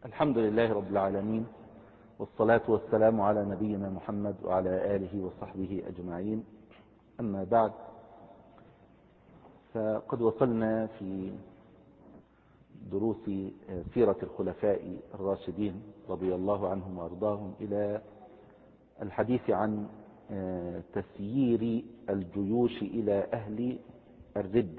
الحمد لله رب العالمين، والصلاة والسلام على نبينا محمد وعلى آله وصحبه أجمعين. أما بعد، فقد وصلنا في دروس سيرة الخلفاء الراشدين رضي الله عنهم وأرضاهم إلى الحديث عن تسيير الجيوش إلى أهل الردة.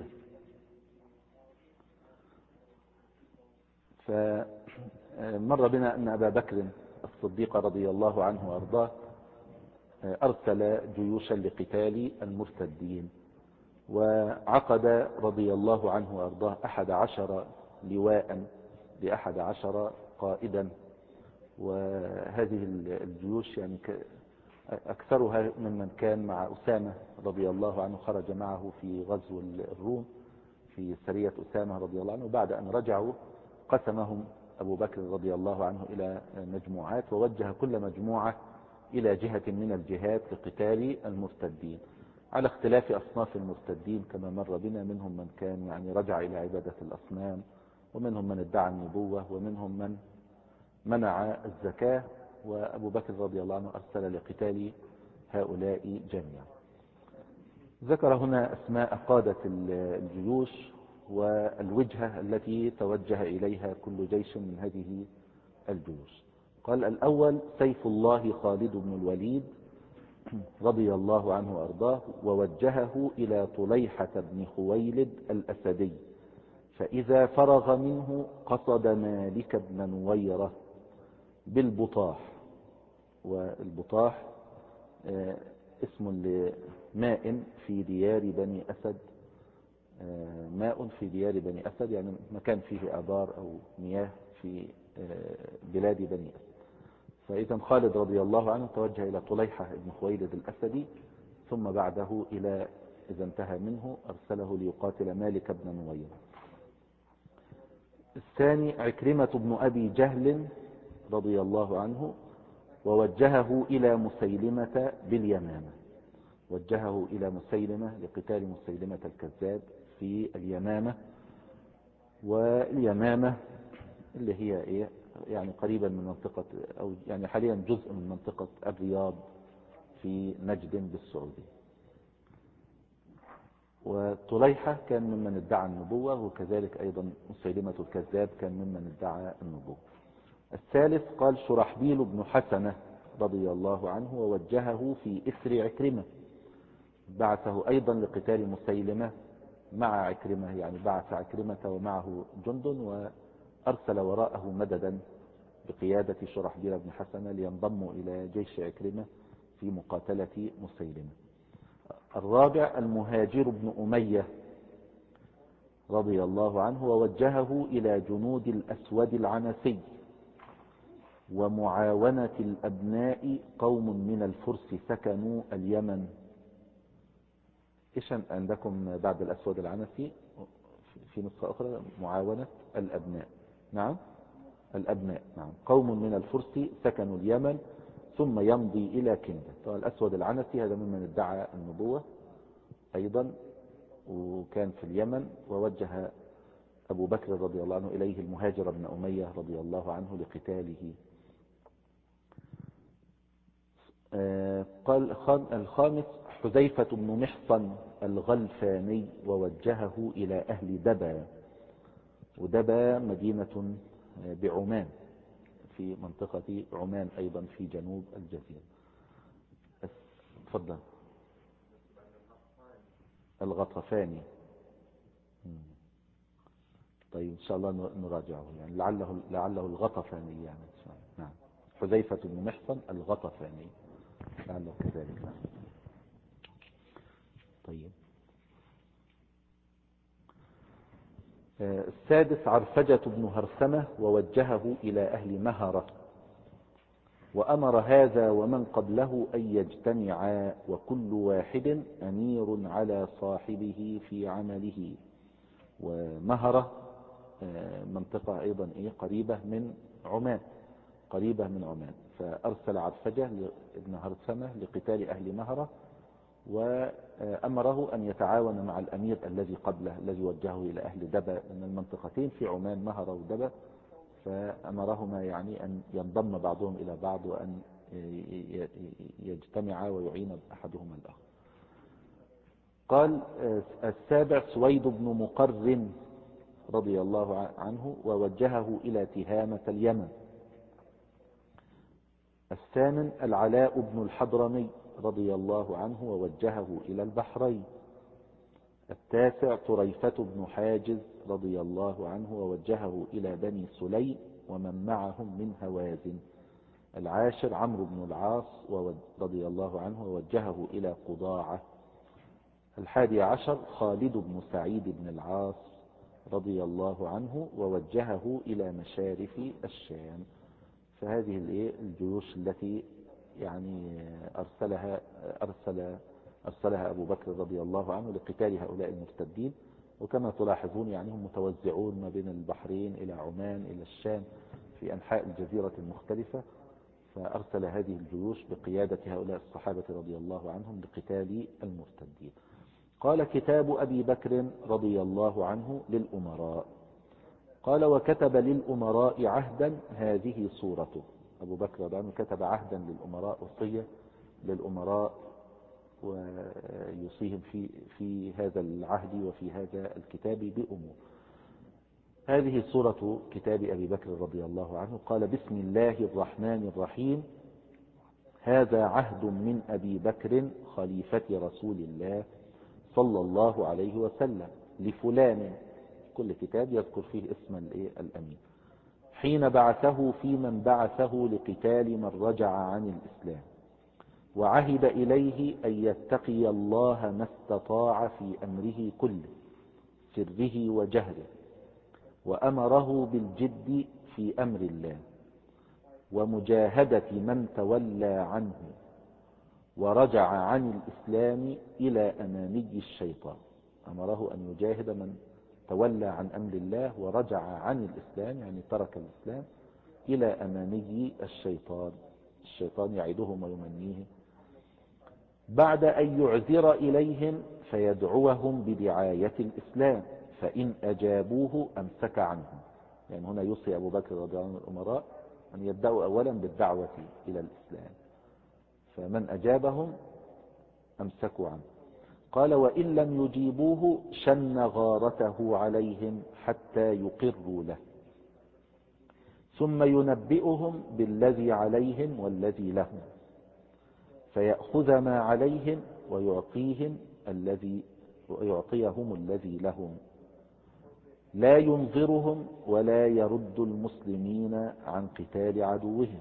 فمر بنا أن أبا بكر الصديق رضي الله عنه وأرضاه أرسل جيوشا لقتال المرتدين، وعقد رضي الله عنه وأرضاه 11 لواء ل11 قائدا. وهذه الجيوش يعني أكثرها ممن كان مع أسامة رضي الله عنه، خرج معه في غزو الروم في سرية أسامة رضي الله عنه. وبعد أن رجعوا قسمهم أبو بكر رضي الله عنه إلى مجموعات، ووجه كل مجموعة إلى جهة من الجهات لقتال المرتدين على اختلاف أصناف المرتدين كما مر بنا. منهم من كان يعني رجع إلى عبادة الأصنام، ومنهم من ادعى النبوة، ومنهم من منع الزكاة. وأبو بكر رضي الله عنه أرسل لقتال هؤلاء جميعا. ذكر هنا أسماء قادة الجيوش والوجهة التي توجه إليها كل جيش من هذه الجيوش. قال: الأول سيف الله خالد بن الوليد رضي الله عنه وأرضاه، ووجهه إلى طليحة بن خويلد الأسدي، فإذا فرغ منه قصد مالك بن نويرة بالبطاح. والبطاح اسم لماء في ديار بني أسد، ماء في ديار بني أسد يعني مكان فيه آبار أو مياه في بلاد بني أسد. فإذا خالد رضي الله عنه توجه إلى طليحة بن خويلد الأسدي، ثم بعده إلى إذا انتهى منه أرسله ليقاتل مالك بن نويرة. الثاني عكرمة بن أبي جهل رضي الله عنه، ووجهه إلى مسيلمة باليمامة. وجهه إلى مسيلمة لقتال مسيلمة الكذاب في اليمامة. واليمامة اللي هي إيه يعني قريبا من منطقة، أو يعني حاليا جزء من منطقة الرياض في نجد بالسعودية. وطليحة كان ممن ادعى النبوة، وكذلك أيضا مسيلمة الكذاب كان ممن ادعى النبوة. الثالث قال شرحبيل بن حسنة رضي الله عنه، ووجهه في إثر عكرمة. بعثه أيضا لقتال مسيلمة مع عكرمة، يعني بعث عكرمة ومعه جند، وأرسل وراءه مددا بقيادة شرحبيل بن حسنة لينضموا إلى جيش عكرمة في مقاتلة مسيلمة. الرابع المهاجر بن أمية رضي الله عنه، ووجهه إلى جنود الأسود العنسي ومعاونة الأبناء قوم من الفرس سكنوا اليمن. إيش عندكم بعد الأسود العنسي في نسخة أخرى؟ معاونة الأبناء. نعم، الأبناء. نعم، قوم من الفرس سكنوا اليمن ثم يمضي إلى كندة. طبعا الأسود العنسي هذا ممن ادعى النبوة أيضا، وكان في اليمن. ووجه أبو بكر رضي الله عنه إليه المهاجر بن أمية رضي الله عنه لقتاله. قال الخامس حذيفة بن محصن الغلفاني، ووجهه إلى أهل دبا. ودبا مدينة بعمان في منطقة عمان أيضا في جنوب الجزيرة. تفضل. الغطفاني. طيب إن شاء الله نراجعه، يعني لعله الغطفاني يعني. نعم، حذيفة بن محصن الغطفاني لعله كذلك. نعم. طيب. السادس عرفجة بن هرثمة، ووجهه إلى أهل مهرة، وأمر هذا ومن قبله أن يجتمعا، وكل واحد أمير على صاحبه في عمله. ومهرة منطقة أيضا قريبة من عمان، فأرسل عرفجة بن هرثمة لقتال أهل مهرة، وأمره أن يتعاون مع الأمير الذي قبله الذي وجهه إلى أهل دبا، من المنطقتين في عمان مهرة ودبا. فأمرهما يعني أن ينضم بعضهم إلى بعض وأن يجتمعا ويعين أحدهما الآخر. قال السابع سويد بن مقرن رضي الله عنه ووجهه إلى تهامة اليمن. الثامن العلاء بن الحضرمي رضي الله عنه ووجهه إلى البحرين. التاسع طريفة بن حاجز رضي الله عنه ووجهه إلى بني سليم ومن معهم من هوازن. العاشر عمرو بن العاص رضي الله عنه ووجهه إلى قضاعة. 11 خالد بن سعيد بن العاص رضي الله عنه ووجهه إلى مشارف الشام. فهذه الجيوش التي يعني أرسلها أبو بكر رضي الله عنه لقتال هؤلاء المرتدين. وكما تلاحظون يعني هم متوزعون ما بين البحرين إلى عمان إلى الشام في أنحاء الجزيرة المختلفة. فأرسل هذه الجيوش بقيادة هؤلاء الصحابة رضي الله عنهم لقتال المرتدين. قال كتاب أبي بكر رضي الله عنه للأمراء. قال وكتب للأمراء عهدا هذه صورته. أبو بكر رضي الله عنه كتب عهدا للأمراء، وصية للأمراء ويوصيهم في هذا العهد وفي هذا الكتاب بأمور. هذه صورة كتاب أبي بكر رضي الله عنه. قال بسم الله الرحمن الرحيم. هذا عهد من أبي بكر خليفة رسول الله صلى الله عليه وسلم لفلان. كل كتاب يذكر فيه اسم الأمين. حين بعثه في من بعثه لقتال من رجع عن الإسلام، وعهد إليه أن يتقي الله ما استطاع في أمره كله سره وجهره، وأمره بالجد في أمر الله ومجاهدة من تولى عنه ورجع عن الإسلام إلى أماني الشيطان. أمره أن يجاهد من تولى عن أمر الله ورجع عن الإسلام، يعني ترك الإسلام، إلى أماني الشيطان. الشيطان يعدهم ويمنيهم. بعد أن يعذر إليهم فيدعوهم بدعاية الإسلام، فإن أجابوه أمسك عنهم. يعني هنا يوصي أبو بكر رضي الله عنه الأمراء أن يبدأوا أولا بالدعوة إلى الإسلام، فمن أجابهم أمسكوا عنه. قال وإن لم يجيبوه شن غارته عليهم حتى يقروا له، ثم ينبئهم بالذي عليهم والذي لهم، فيأخذ ما عليهم ويعطيهم الذي لهم، لا ينظرهم ولا يرد المسلمين عن قتال عدوهم.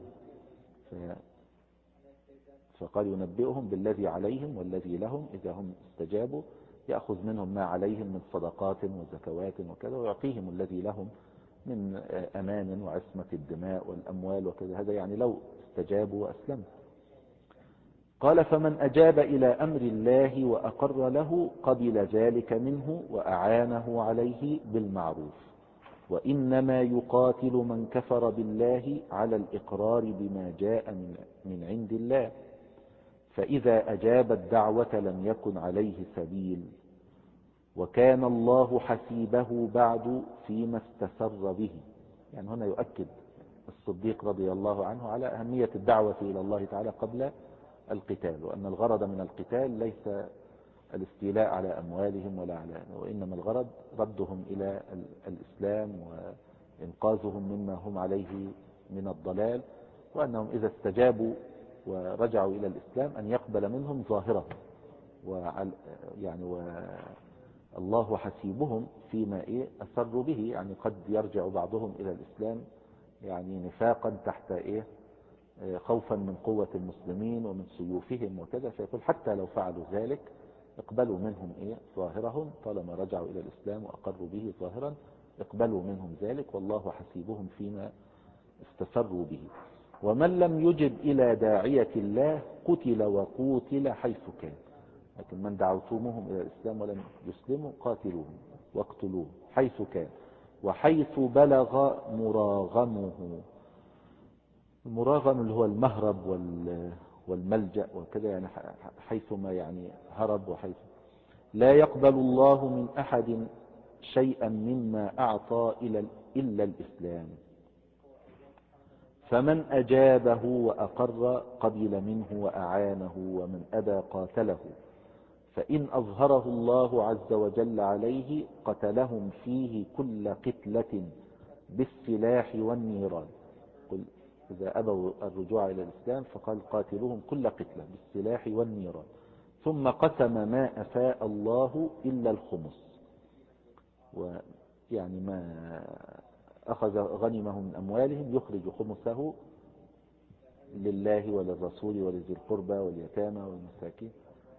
فقال ينبئهم بالذي عليهم والذي لهم. إذا هم استجابوا يأخذ منهم ما عليهم من صدقات وزكوات وكذا، ويعطيهم الذي لهم من أمان وعصمة الدماء والأموال وكذا. هذا يعني لو استجابوا وأسلموا. قال فمن أجاب إلى أمر الله وأقر له قبل ذلك منه وأعانه عليه بالمعروف. وإنما يقاتل من كفر بالله على الإقرار بما جاء من عند الله، فإذا أجاب الدعوة لم يكن عليه سبيل، وكان الله حسيبه بعد فيما استسر به. يعني هنا يؤكد الصديق رضي الله عنه على أهمية الدعوة إلى الله تعالى قبل القتال، وأن الغرض من القتال ليس الاستيلاء على أموالهم وإنما الغرض ردهم إلى الإسلام وإنقاذهم مما هم عليه من الضلال، وأنهم إذا استجابوا ورجعوا إلى الإسلام أن يقبل منهم ظاهرة، والله حسيبهم فيما أسروا به. يعني قد يرجع بعضهم إلى الإسلام يعني نفاقا تحت خوفا من قوة المسلمين ومن سيوفهم وكذا، فيقول حتى لو فعلوا ذلك اقبلوا منهم ظاهرهم، طالما رجعوا إلى الإسلام وأقروا به ظاهرا اقبلوا منهم ذلك، والله حسيبهم فيما استسروا به. ومن لم يجب إلى داعية الله قتل وقوتل حيث كان. لكن من دعوتموهم إلى الإسلام ولم يسلموا قاتلوهم واقتلوهم حيث كان وحيث بلغ مراغمه. المراغم اللي هو المهرب والملجأ وكذا، يعني حيثما يعني هرب وحيث. لا يقبل الله من أحد شيئا مما أعطى إلا الإسلام، فمن أجابه وأقر قبل منه وأعانه، ومن أبى قاتله. فإن أظهره الله عز وجل عليه قتلهم فيه كل قتلة بالسلاح والنيران. قل إذا أبوا الرجوع إلى الإسلام فقال قاتلوهم كل قتلة بالسلاح والنيران. ثم قسم ما أفاء الله إلا الخمس، ويعني ما أخذ غنمه من أموالهم يخرج خمسه لله وللرسول ولذي القربى واليتامى والمساكين،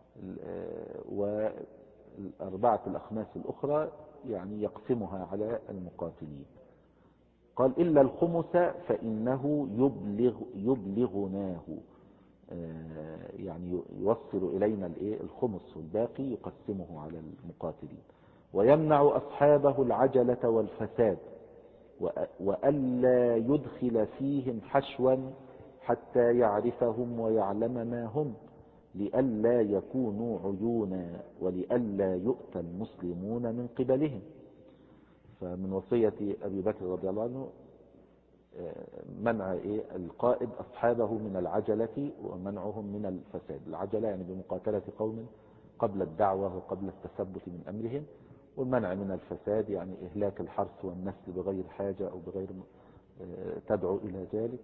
والأربعة الأخماس الأخرى يعني يقسمها على المقاتلين. قال إلا الخمس فإنه يبلغناه، يعني يوصل إلينا الخمس، والباقي يقسمه على المقاتلين. ويمنع أصحابه العجلة والفساد، وألا يدخل فيهم حشوا حتى يعرفهم ويعلم ما هم، لئلا يكونوا عيونا، ولئلا يؤتى المسلمون من قبلهم. فمن وصية أبي بكر رضي الله عنه منع القائد أصحابه من العجلة ومنعهم من الفساد. العجلة يعني بمقاتلة قوم قبل الدعوة وقبل التثبت من أمرهم، والمنع من الفساد يعني إهلاك الحرث والنسل بغير حاجة أو بغير تدعو إلى ذلك.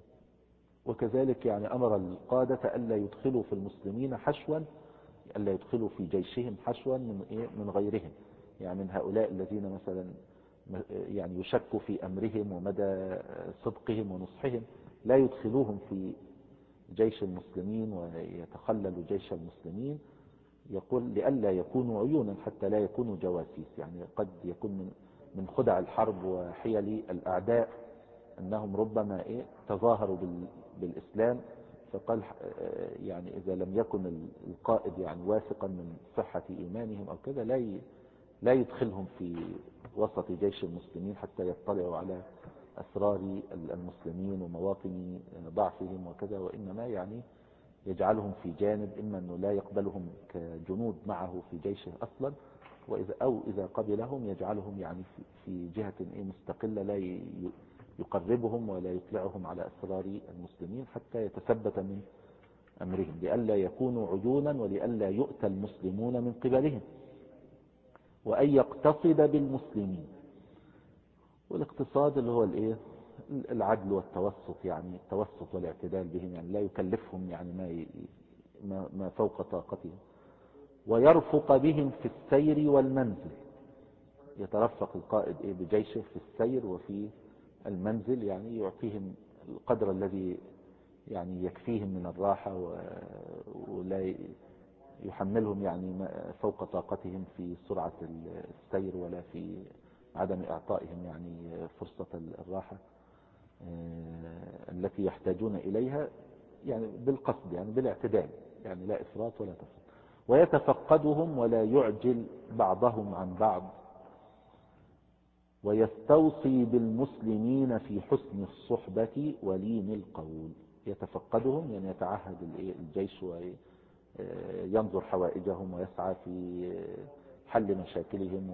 وكذلك يعني أمر القادة ألا يدخلوا في المسلمين حشوا، ألا يدخلوا في جيشهم حشوا من غيرهم، يعني من هؤلاء الذين مثلا يعني يشك في أمرهم ومدى صدقهم ونصحهم، لا يدخلوهم في جيش المسلمين ويتخللوا جيش المسلمين. يقول لئلا يكونوا عيونا حتى لا يكونوا جواسيس، يعني قد يكون من خدع الحرب وحيل الأعداء أنهم ربما تظاهروا بالإسلام. فقال يعني إذا لم يكن القائد يعني واثقا من صحة إيمانهم أو كذا لا يدخلهم في وسط جيش المسلمين حتى يطلعوا على أسرار المسلمين ومواطن ضعفهم وكذا، وإنما يعني يجعلهم في جانب، إما أنه لا يقبلهم كجنود معه في جيشه أصلا، أو إذا قبلهم يجعلهم يعني في جهة مستقلة، لا يقربهم ولا يطلعهم على أسرار المسلمين حتى يتثبت من أمرهم، لئلا يكونوا عيونا ولئلا يؤتى المسلمون من قبلهم. وأن يقتصد بالمسلمين، والاقتصاد اللي هو العدل والتوسط، يعني التوسط والاعتدال بهم، يعني لا يكلفهم يعني ما فوق طاقتهم. ويرفق بهم في السير والمنزل، يترفق القائد بجيشه في السير وفي المنزل، يعني يعطيهم القدر الذي يعني يكفيهم من الراحة، ولا يحملهم يعني فوق طاقتهم في سرعة السير ولا في عدم إعطائهم يعني فرصة الراحة التي يحتاجون إليها، يعني بالقصد يعني بالاعتدال، يعني لا إفراط ولا تفريط. ويتفقدهم ولا يعجل بعضهم عن بعض. ويستوصي بالمسلمين في حسن الصحبة ولين القول. يتفقدهم يعني يتعهد الجيش وينظر حوائجهم ويسعى في حل مشاكلهم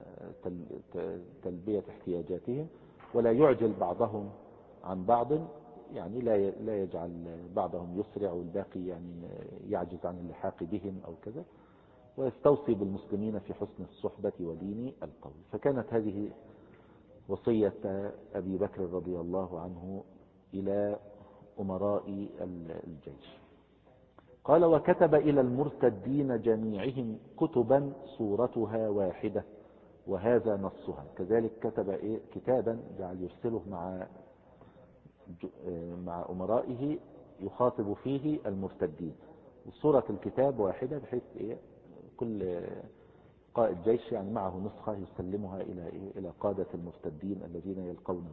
وتلبية احتياجاتهم، ولا يعجل بعضهم عن بعض، يعني لا يجعل بعضهم يسرع والباقي يعني يعجز عن اللحاق بهم أو كذا. ويستوصي بالمسلمين في حسن الصحبة ولين القول. فكانت هذه وصية أبي بكر رضي الله عنه إلى أمراء الجيش. قال وكتب إلى المرتدين جميعهم كتبا صورتها واحدة وهذا نصها. كذلك كتب كتابا جعل يرسله مع أمرائه يخاطب فيه المرتدين، وصورة الكتاب واحدة بحيث كل قائد جيش يعني معه نسخة يسلمها إلى قادة المرتدين الذين يلقونه.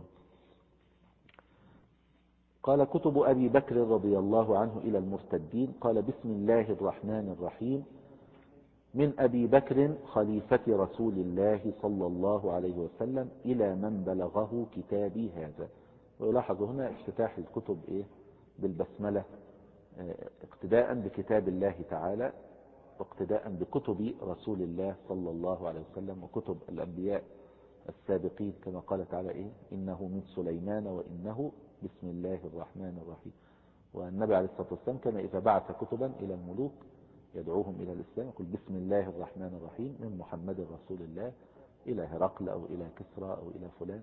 قال كتب أبي بكر رضي الله عنه إلى المرتدين. قال بسم الله الرحمن الرحيم. من أبي بكر خليفة رسول الله صلى الله عليه وسلم إلى من بلغه كتابي هذا. ويلاحظ هنا افتتاح الكتب بالبسملة، اقتداء بكتاب الله تعالى واقتداء بكتب رسول الله صلى الله عليه وسلم وكتب الأنبياء السابقين، كما قال تعالى إنه من سليمان وإنه بسم الله الرحمن الرحيم. والنبي عليه الصلاة والسلام كان إذا بعث كتبا إلى الملوك يدعوهم إلى الإسلام يقول بسم الله الرحمن الرحيم من محمد رسول الله إلى هرقل أو إلى كسرى أو إلى فلان.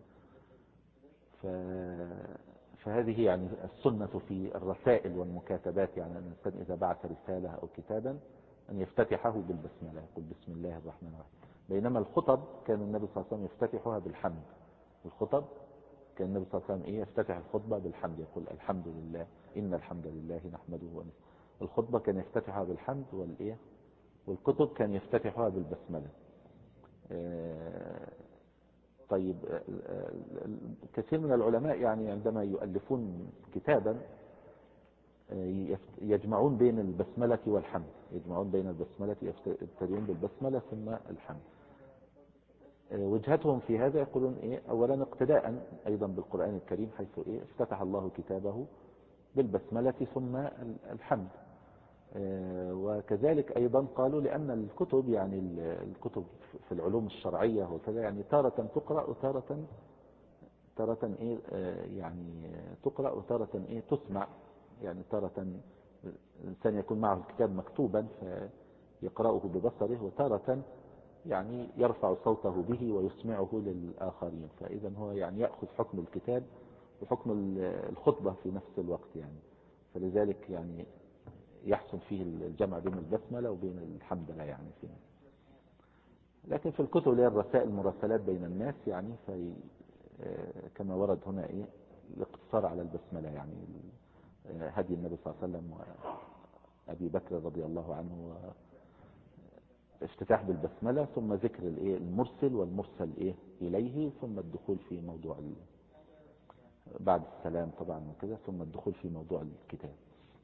فهذه يعني السنة في الرسائل والمكاتبات، يعني أن الإنسان إذا بعث رسالة أو كتابا أن يفتتحه بالبسملة، يقول بسم الله الرحمن الرحيم. بينما الخطب كان النبي صلى الله عليه وسلم يفتتحها بالحمد. الخطب كان النبي صلى الله عليه وسلم يفتتح الخطبة بالحمد، يقول الحمد لله إن الحمد لله نحمده ونستعينه. الخطبة كان يفتتحها بالحمد والكتب كان يفتتحها بالبسملة. طيب، كثير من العلماء يعني عندما يؤلفون كتابا يجمعون بين البسملة والحمد، يجمعون بين البسملة، يبتدئون بالبسملة ثم الحمد. وجهتهم في هذا يقولون اولا اقتداء ايضا بالقرآن الكريم، حيث افتتح الله كتابه بالبسملة ثم الحمد. وكذلك ايضا قالوا لان الكتب يعني الكتب في العلوم الشرعية وكذا يعني تارة تقرأ وتارة يعني تقرأ وتارة تسمع. يعني تارة الإنسان يكون معه الكتاب مكتوبا فيقرأه ببصره، وتارة يعني يرفع صوته به ويسمعه للآخرين. فإذا هو يعني يأخذ حكم الكتاب وحكم الخطبة في نفس الوقت يعني. فلذلك يعني يحصل فيه الجمع بين البسملة وبين الحمدلله يعني فيه. لكن في الكتب اللي هي الرسائل المراسلات بين الناس يعني كما ورد هنا الاقتصار على البسملة، يعني هدي النبي صلى الله عليه وسلم وأبي بكر رضي الله عنه، افتتاح بالبسملة ثم ذكر المرسل والمرسل إليه، ثم الدخول في موضوع بعد السلام طبعا وكذا، ثم الدخول في موضوع الكتاب.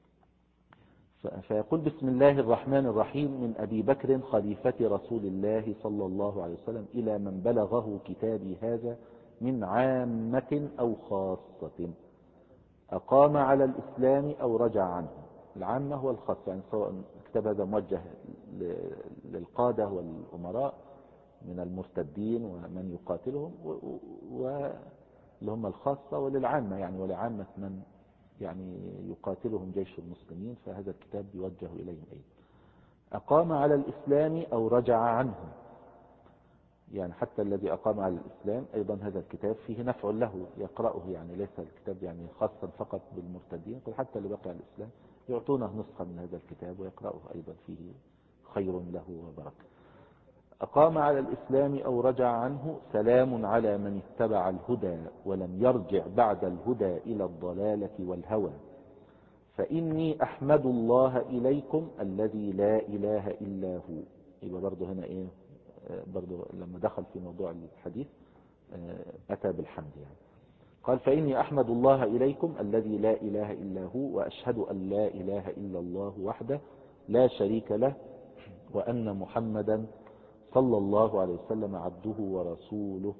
فيقول بسم الله الرحمن الرحيم من أبي بكر خليفة رسول الله صلى الله عليه وسلم إلى من بلغه كتابي هذا من عامة أو خاصة أقام على الإسلام أو رجع عنه. العامة هو الخاص، يعني سواء الكتاب هذا موجه للقادة والأمراء من المرتدين ومن يقاتلهم، واللي هم الخاصة، وللعامة يعني ولعامة من يعني يقاتلهم جيش المسلمين، فهذا الكتاب يوجه إليهم أيضا. أقام على الإسلام أو رجع عنه، يعني حتى الذي أقام على الإسلام أيضا هذا الكتاب فيه نفع له يقرأه، يعني ليس الكتاب يعني خاصا فقط بالمرتدين، حتى اللي بقي على الإسلام يعطونه نسخة من هذا الكتاب ويقرأه أيضا، فيه خير له وبركة. أقام على الإسلام أو رجع عنه سلام على من اتبع الهدى ولم يرجع بعد الهدى إلى الضلالة والهوى، فإني أحمد الله إليكم الذي لا إله إلا هو. يبقى برضه هنا برضه لما دخل في موضوع الحديث أتى بالحمد يعني. قال فإني أحمد الله إليكم الذي لا إله إلا هو، وأشهد أن لا إله إلا الله وحده لا شريك له، وأن محمدا صلى الله عليه وسلم عبده ورسوله،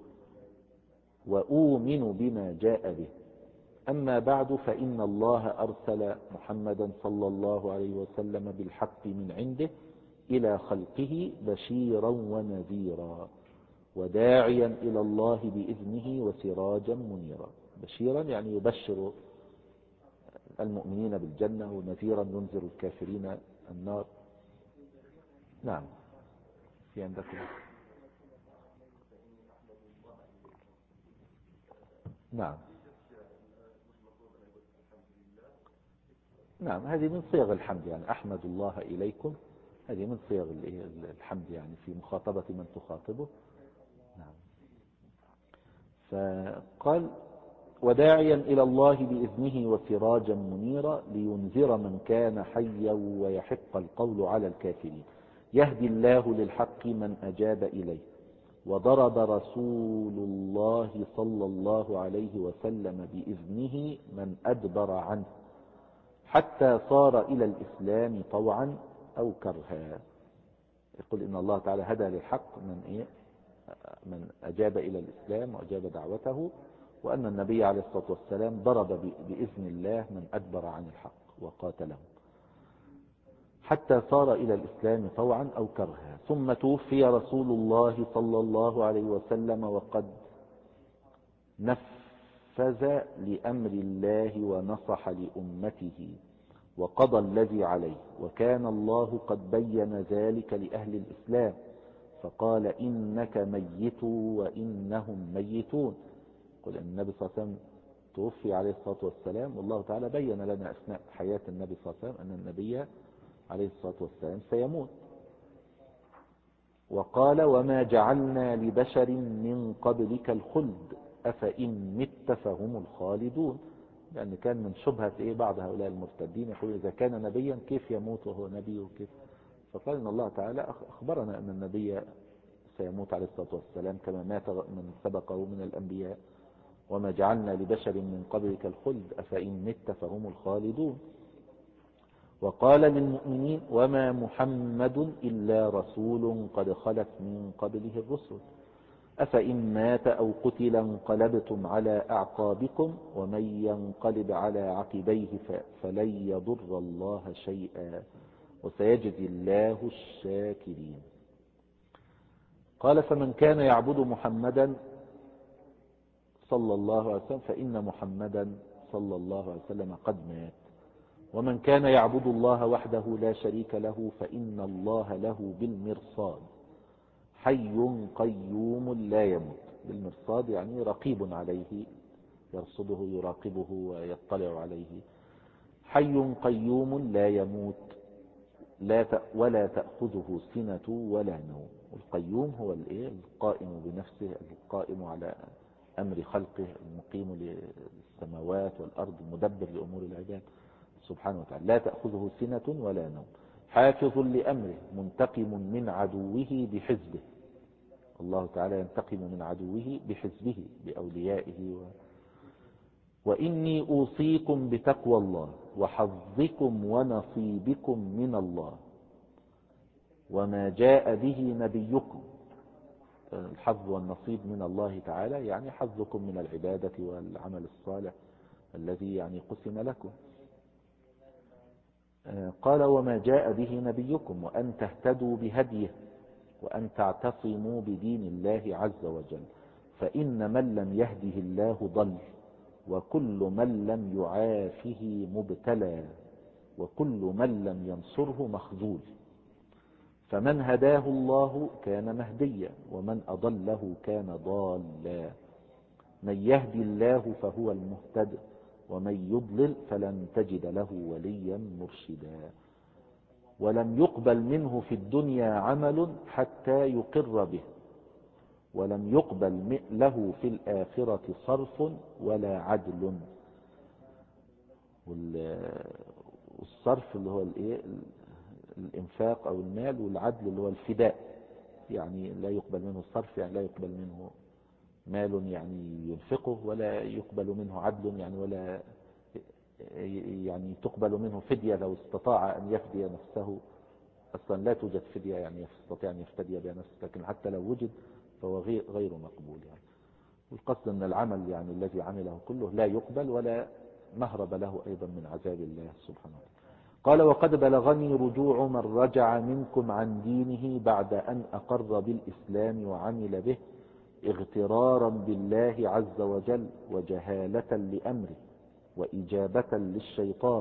وأؤمن بما جاء به. أما بعد، فإن الله أرسل محمدا صلى الله عليه وسلم بالحق من عنده إلى خلقه بشيرا ونذيرا وداعيا إلى الله بإذنه وسراجا منيرا. بشيرا يعني يبشر المؤمنين بالجنة، ونذيرا ينذر الكافرين النار. نعم، في عندكم. نعم نعم، هذه من صيغ الحمد، يعني أحمد الله إليكم، هذه من صيغ الحمد يعني في مخاطبة من تخاطبه. نعم. فقال وداعيا إلى الله بإذنه وسراجا منيرا لينذر من كان حيا ويحق القول على الكافرين، يهدي الله للحق من أجاب إليه، وضرب رسول الله صلى الله عليه وسلم بإذنه من أدبر عنه حتى صار إلى الإسلام طوعا أو كرها. يقول إن الله تعالى هدى للحق من أجاب إلى الإسلام وأجاب دعوته، وأن النبي عليه الصلاة والسلام ضرب بإذن الله من أدبر عن الحق وقاتله حتى صار إلى الإسلام طوعا أو كرها. ثم توفي رسول الله صلى الله عليه وسلم وقد نفث نفذ لأمر الله ونصح لأمته وقضى الذي عليه، وكان الله قد بين ذلك لأهل الإسلام فقال إنك ميت وإنهم ميتون. قل أن النبي صلى الله عليه وسلم توفي عليه الصلاة والسلام، والله تعالى بين لنا أثناء حياة النبي صلى الله عليه وسلم أن النبي عليه الصلاة والسلام سيموت. وقال وما جعلنا لبشر من قبلك الخلد أفإن مت فهم الخالدون، لأن كان من شبهة بعض هؤلاء المرتدين يقول إذا كان نبيا كيف يموت وهو نبي وكيف، فقال إن الله تعالى أخبرنا أن النبي سيموت عليه الصلاة والسلام كما مات من سبقه من الأنبياء، وما جعلنا لبشر من قبلك الخلد أفإن مت فهم الخالدون. وقال للمؤمنين وما محمد إلا رسول قد خلت من قبله الرسل أفإن مات أو قتل انقلبتم على أعقابكم ومن ينقلب على عقبيه فلن يضر الله شيئا وسيجزي الله الشاكرين. قال فمن كان يعبد محمدا صلى الله عليه وسلم فإن محمدا صلى الله عليه وسلم قد مات، ومن كان يعبد الله وحده لا شريك له فإن الله له بالمرصاد حي قيوم لا يموت. بالمرصاد يعني رقيب عليه يرصده يراقبه ويطلع عليه. حي قيوم لا يموت ولا تأخذه سنة ولا نوم. القيوم هو القائم بنفسه القائم على أمر خلقه المقيم للسماوات والأرض المدبر لأمور العباد سبحانه وتعالى. لا تأخذه سنة ولا نوم حافظ لأمره منتقم من عدوه بحزبه. الله تعالى ينتقم من عدوه بحزبه بأوليائه وإني أوصيكم بتقوى الله وحظكم ونصيبكم من الله وما جاء به نبيكم. الحظ والنصيب من الله تعالى يعني حظكم من العبادة والعمل الصالح الذي يعني قسم لكم. قال وما جاء به نبيكم وأن تهتدوا بهديه وأن تعتصموا بدين الله عز وجل فإن من لم يهده الله ضل وكل من لم يعافه مبتلى وكل من لم ينصره مخذول. فمن هداه الله كان مهديا ومن أضله كان ضالا. من يهدي الله فهو المهتد ومن يضلل فلن تجد له وليا مرشدا. ولم يقبل منه في الدنيا عمل حتى يقر به ولم يقبل له في الآخرة صرف ولا عدل. والصرف اللي هو الإنفاق أو المال، والعدل اللي هو الفداء، يعني لا يقبل منه الصرف يعني لا يقبل منه مال يعني ينفقه ولا يقبل منه عدل يعني ولا يعني تقبل منه فدية لو استطاع أن يفدي نفسه. أصلا لا توجد فدية يعني يستطيع أن يفتدي بها نفسه، لكن حتى لو وجد فهو غير مقبول يعني. والقصد أن العمل يعني الذي عمله كله لا يقبل ولا مهرب له أيضا من عذاب الله سبحانه وتعالى. قال وقد بلغني رجوع من رجع منكم عن دينه بعد أن أقر بالإسلام وعمل به اغترارا بالله عز وجل وجهالة لأمره وإجابة للشيطان.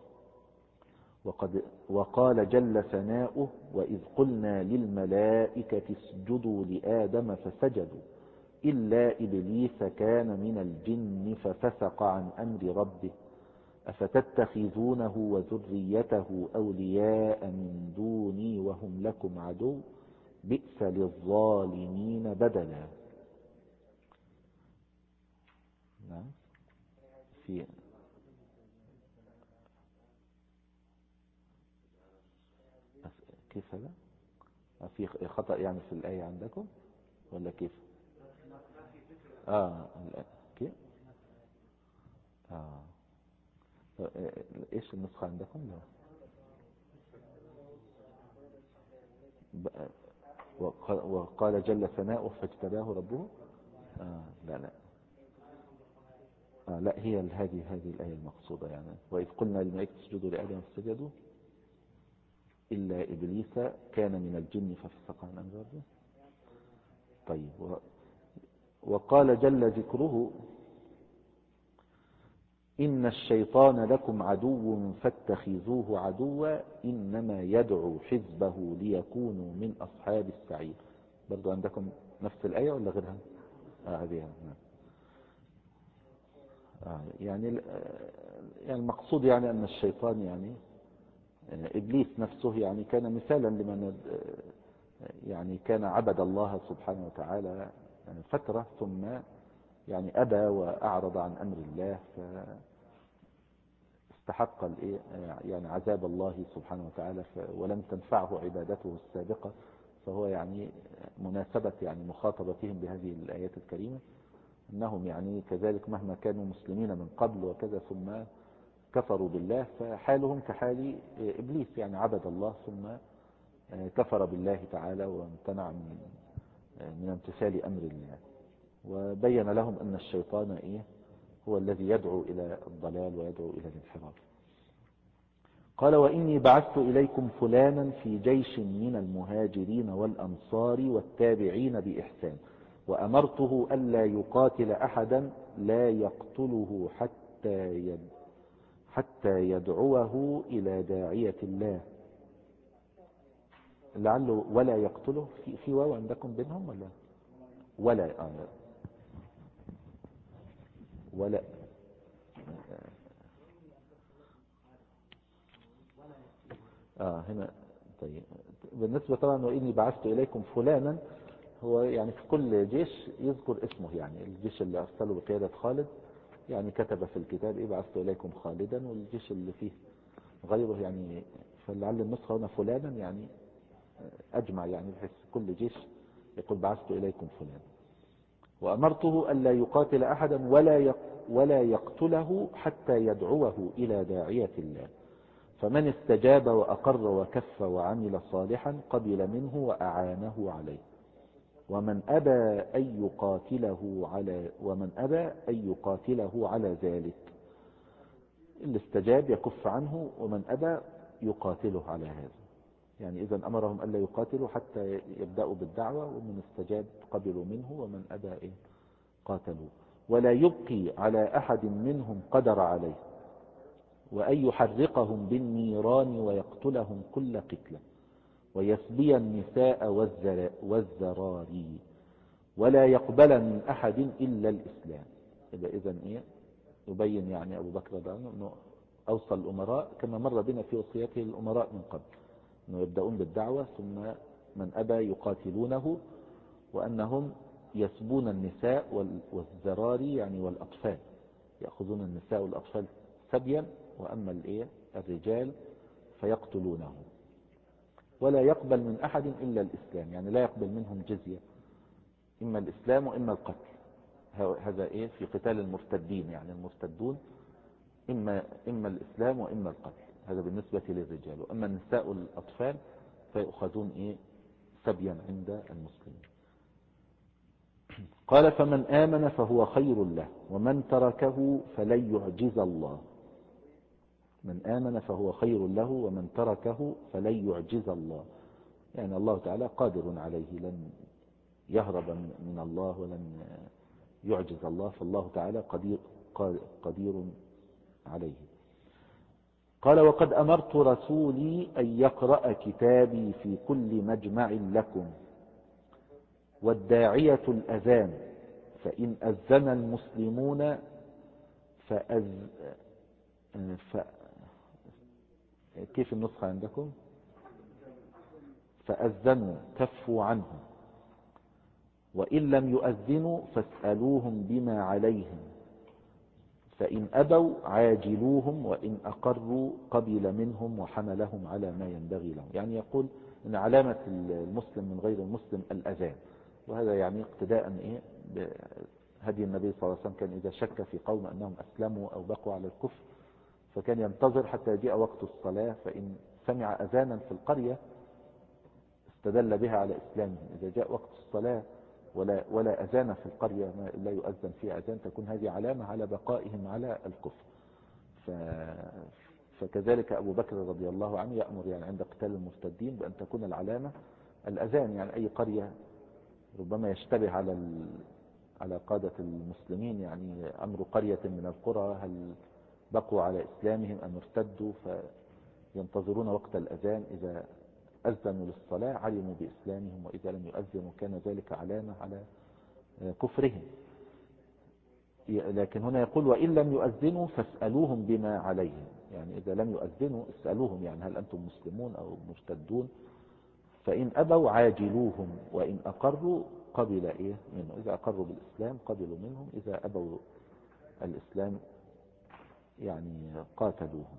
وقال جل ثناؤه وإذ قلنا للملائكة اسجدوا لآدم فسجدوا إلا إبليس كان من الجن ففسق عن أمر ربه أفتتخذونه وذريته أولياء من دوني وهم لكم عدو بئس للظالمين بدلا. نعم في كيف هذا في خطأ يعني في الآية عندكم ولا كيف؟ كيف؟ ايش النسخة عندكم؟ وقال جل ثناؤه فاجتباه ربه. لا لا هي هذه الآية المقصودة يعني وإذ قلنا للملائكة اسجدوا لآدم فسجدوا إلا إبليس كان من الجن ففسق عن أمر ربه. طيب وقال جل ذكره إن الشيطان لكم عدو فاتخذوه عدوا إنما يدعو حزبه ليكونوا من أصحاب السعير. برضو عندكم نفس الآية ولا غيرها؟ هذه يعني المقصود يعني أن الشيطان يعني إبليس نفسه يعني كان مثالا لمن يعني كان عبد الله سبحانه وتعالى فترة ثم يعني أبى وأعرض عن أمر الله فاستحق يعني عذاب الله سبحانه وتعالى ولم تنفعه عبادته السابقة. فهو يعني مناسبة يعني مخاطبتهم بهذه الآيات الكريمة أنهم يعني كذلك مهما كانوا مسلمين من قبل وكذا ثم كفروا بالله فحالهم كحال إبليس، يعني عبد الله ثم كفر بالله تعالى وامتنع من امتثال أمر الله. وبين لهم أن الشيطان هو الذي يدعو إلى الضلال ويدعو إلى الانحراف. قال وإني بعثت إليكم فلانا في جيش من المهاجرين والأنصار والتابعين بإحسان وأمرته ألا يقاتل أحدا لا يقتله حتى يدعوه إلى داعية الله. لعله ولا يقتله في واو عندكم بينهم ولا ولا هنا. طيب بالنسبة طبعا وإني بعثت إليكم فلانا، هو يعني في كل جيش يذكر اسمه، يعني الجيش اللي أرسله بقيادة خالد يعني كتب في الكتاب بعثت إليكم خالدا، والجيش اللي فيه غيره يعني فلعل النسخة هنا فلانا يعني أجمع، يعني بحيث كل جيش يقول بعثت إليكم فلان. وأمرته ألا يقاتل أحدا ولا يقتله حتى يدعوه إلى داعية الله، فمن استجاب وأقر وكف وعمل صالحا قبل منه وأعانه عليه، ومن أبى أن يقاتله على ذلك. اللي استجاب يكف عنه، ومن أبى يقاتله على هذا. يعني إذا أمرهم ألا يقاتلوا حتى يبدأوا بالدعوة، ومن استجاب قبلوا منه، ومن أبى قاتلوا. ولا يبقي على أحد منهم قدر عليه، وأن يحرقهم بالنيران ويقتلهم كل قتلة، ويسبي النساء والذراري، ولا يقبل من أحد إلا الإسلام. إذن يبين يعني أبو بكر أنه أوصى الأمراء كما مر بنا في وصيته الأمراء من قبل، أنه يبدأون بالدعوة ثم من أبى يقاتلونه، وأنهم يسبون النساء والذراري يعني والأطفال، يأخذون النساء والأطفال سبيا، وأما الرجال فيقتلونه. ولا يقبل من أحد إلا الإسلام، يعني لا يقبل منهم جزية، إما الإسلام وإما القتل. هذا في قتال المرتدين، يعني المرتدون إما الإسلام وإما القتل، هذا بالنسبة للرجال. وأما النساء والأطفال فيأخذون سبيا عند المسلمين. قال فمن آمن فهو خير له، ومن تركه فلن يعجز الله. من آمن فهو خير له، ومن تركه فلن يعجز الله. يعني الله تعالى قادر عليه، لن يهرب من الله ولن يعجز الله، فالله تعالى قدير عليه. قال وقد أمرت رسولي أن يقرأ كتابي في كل مجمع لكم، والداعية الأذان، فإن أذن المسلمون كيف النسخة عندكم؟ فأذنوا كفوا عنهم، وإن لم يؤذنوا فاسألوهم بما عليهم، فإن أبوا عاجلوهم، وإن أقروا قبل منهم وحملهم على ما ينبغي لهم. يعني يقول إن علامة المسلم من غير المسلم الأذان، وهذا يعني اقتداء بهدي النبي صلى الله عليه وسلم. كان إذا شك في قوم أنهم أسلموا أو بقوا على الكفر فكان ينتظر حتى يجيء وقت الصلاة، فإن سمع أذانا في القرية استدل بها على إسلامهم. إذا جاء وقت الصلاة ولا أذان في القرية، لا يؤذن فيها أذان، تكون هذه علامة على بقائهم على الكفر. فكذلك أبو بكر رضي الله عنه يأمر يعني عند قتال المرتدين بأن تكون العلامة الأذان. يعني أي قرية ربما يشتبه على قادة المسلمين، يعني أمر قرية من القرى هل بقوا على إسلامهم أم ارتدوا، فينتظرون وقت الأذان، إذا أذنوا للصلاة علموا بإسلامهم، وإذا لم يؤذنوا كان ذلك علامة على كفرهم. لكن هنا يقول وإن لم يؤذنوا فاسألوهم بما عليهم، يعني إذا لم يؤذنوا اسألوهم، يعني هل أنتم مسلمون أو مرتدون؟ فإن أبوا عاجلوهم، وإن أقروا قبل منه، إذا أقروا بالإسلام قبلوا منهم، إذا أبوا الإسلام يعني قاتلوهم.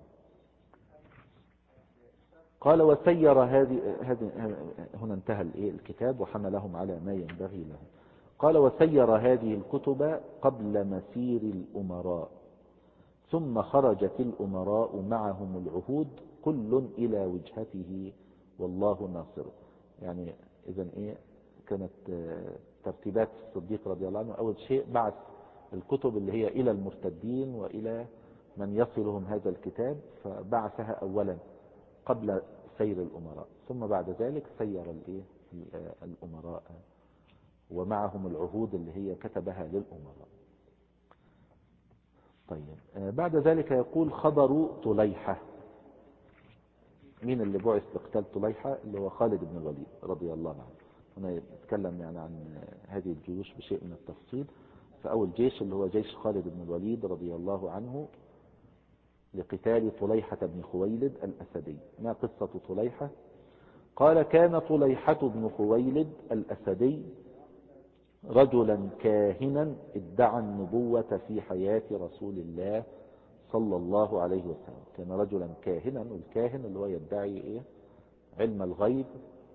قال وسير هذه هنا انتهى الكتاب وحملهم على ما ينبغي لهم. قال وسير هذه الكتب قبل مسير الأمراء، ثم خرجت الأمراء معهم العهود كل إلى وجهته والله ناصره. يعني إذن كانت ترتيبات الصديق رضي الله عنه، أول شيء بعث الكتب اللي هي إلى المرتدين وإلى من يصلهم هذا الكتاب، فبعثها أولا قبل سير الأمراء، ثم بعد ذلك سير الأمراء ومعهم العهود اللي هي كتبها للأمراء. طيب بعد ذلك يقول خبر طليحة. مين اللي بعث لقتال طليحة؟ اللي هو خالد بن الوليد رضي الله عنه. هنا يتكلم يعني عن هذه الجيوش بشيء من التفصيل. فأول جيش اللي هو جيش خالد بن الوليد رضي الله عنه لقتال طليحة بن خويلد الأسدي. ما قصة طليحة؟ قال كان طليحة بن خويلد الأسدي رجلا كاهنا ادعى النبوة في حياة رسول الله صلى الله عليه وسلم. كان رجلا كاهنا، والكاهن اللي هو يدعي علم الغيب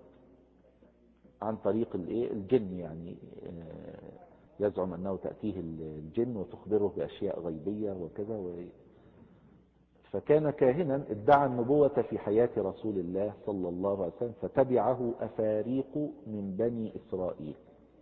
عن طريق الجن، يعني يزعم أنه تأتيه الجن وتخبره بأشياء غيبية وكذا. فكان كاهنا ادعى النبوة في حياة رسول الله صلى الله عليه وسلم، فتبعه أفاريق من بني إسرائيل.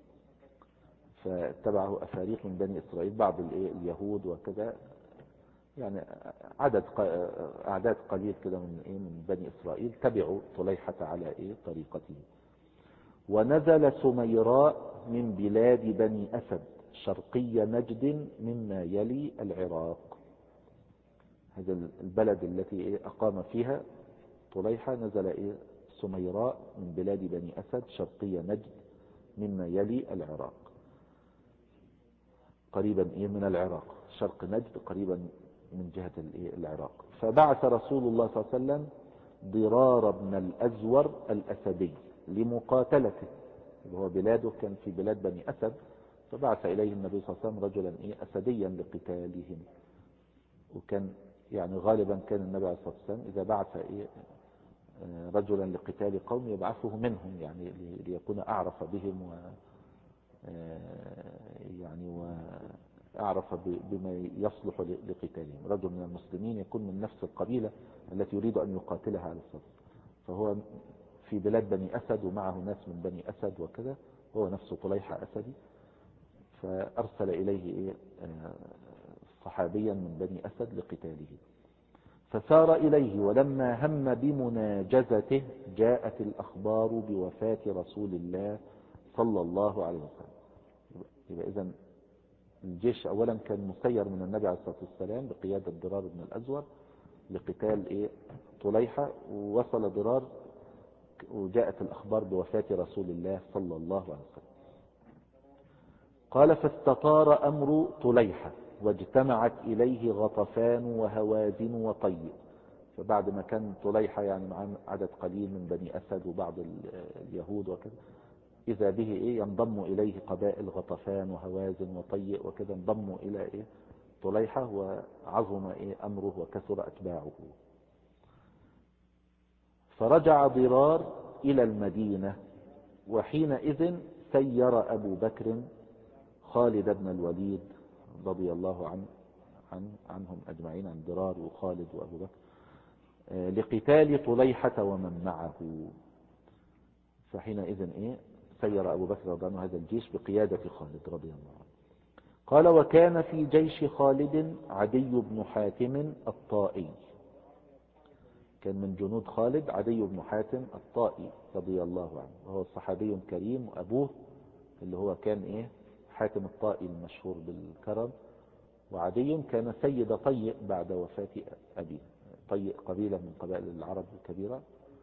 فتبعه أفاريق من بني إسرائيل، بعض اليهود وكذا، يعني أعداد قليل كده من بني إسرائيل تبعوا طليحة على طريقته. ونزل سميراء من بلاد بني أسد شرقي نجد مما يلي العراق. هذا البلد التي أقام فيها طليحة، نزل سميراء من بلاد بني أسد شرقي نجد مما يلي العراق، قريبا من العراق. شرق نجد قريبا من جهة العراق. فبعث رسول الله صلى الله عليه وسلم ضرار بن الأزور الأسدي لمقاتلته، وهو بلاده كان في بلاد بني أسد، فبعث إليه النبي صلى الله عليه وسلم رجلا أسديا لقتالهم. وكان يعني غالبا كان النبي عليه الصلاة والسلام إذا بعث رجلا لقتال قوم يبعثه منهم، يعني ليكون أعرف بهم يعني وأعرف بما يصلح لقتالهم. رجل من المسلمين يكون من نفس القبيلة التي يريد أن يقاتلها على الصف، فهو في بلاد بني أسد ومعه ناس من بني أسد وكذا، هو نفسه طليحة أسدي. فأرسل إليه صحابيا من بني أسد لقتاله، فسار إليه. ولما هم بمناجزته جاءت الأخبار بوفاة رسول الله صلى الله عليه وسلم. يبقى إذن الجيش أولا كان مسير من النبي عليه الصلاة والسلام بقيادة ضرار بن الأزور لقتال طليحة، ووصل ضرار وجاءت الأخبار بوفاة رسول الله صلى الله عليه وسلم. قال فاستطار أمر طليحة واجتمعت إليه غطفان وهوازن وطيء. فبعد ما كان طليحة يعني مع عدد قليل من بني أسد وبعض اليهود وكذا، إذا به ينضم إليه قبائل غطفان وهوازن وطيء وكذا، انضموا إلى طليحة، وعظم أمره وكثر أتباعه. فرجع ضرار إلى المدينة، وحينئذ سير أبو بكر خالد بن الوليد رضي الله عنهم أجمعين، عن ضرار وخالد وأبو بكر، لقتال طليحة ومن معه. فحينئذ سير أبو بكر رضي الله عنه هذا الجيش بقيادة خالد رضي الله عنه. قال وكان في جيش خالد عدي بن حاتم الطائي. كان من جنود خالد عدي بن حاتم الطائي رضي الله عنه، وهو صحابي كريم، وأبوه اللي هو كان حاتم الطائي المشهور بالكرم وعدي كان سيد طيء بعد وفاة أبيه. طيء قبيلة من قبائل العرب الكبيرة،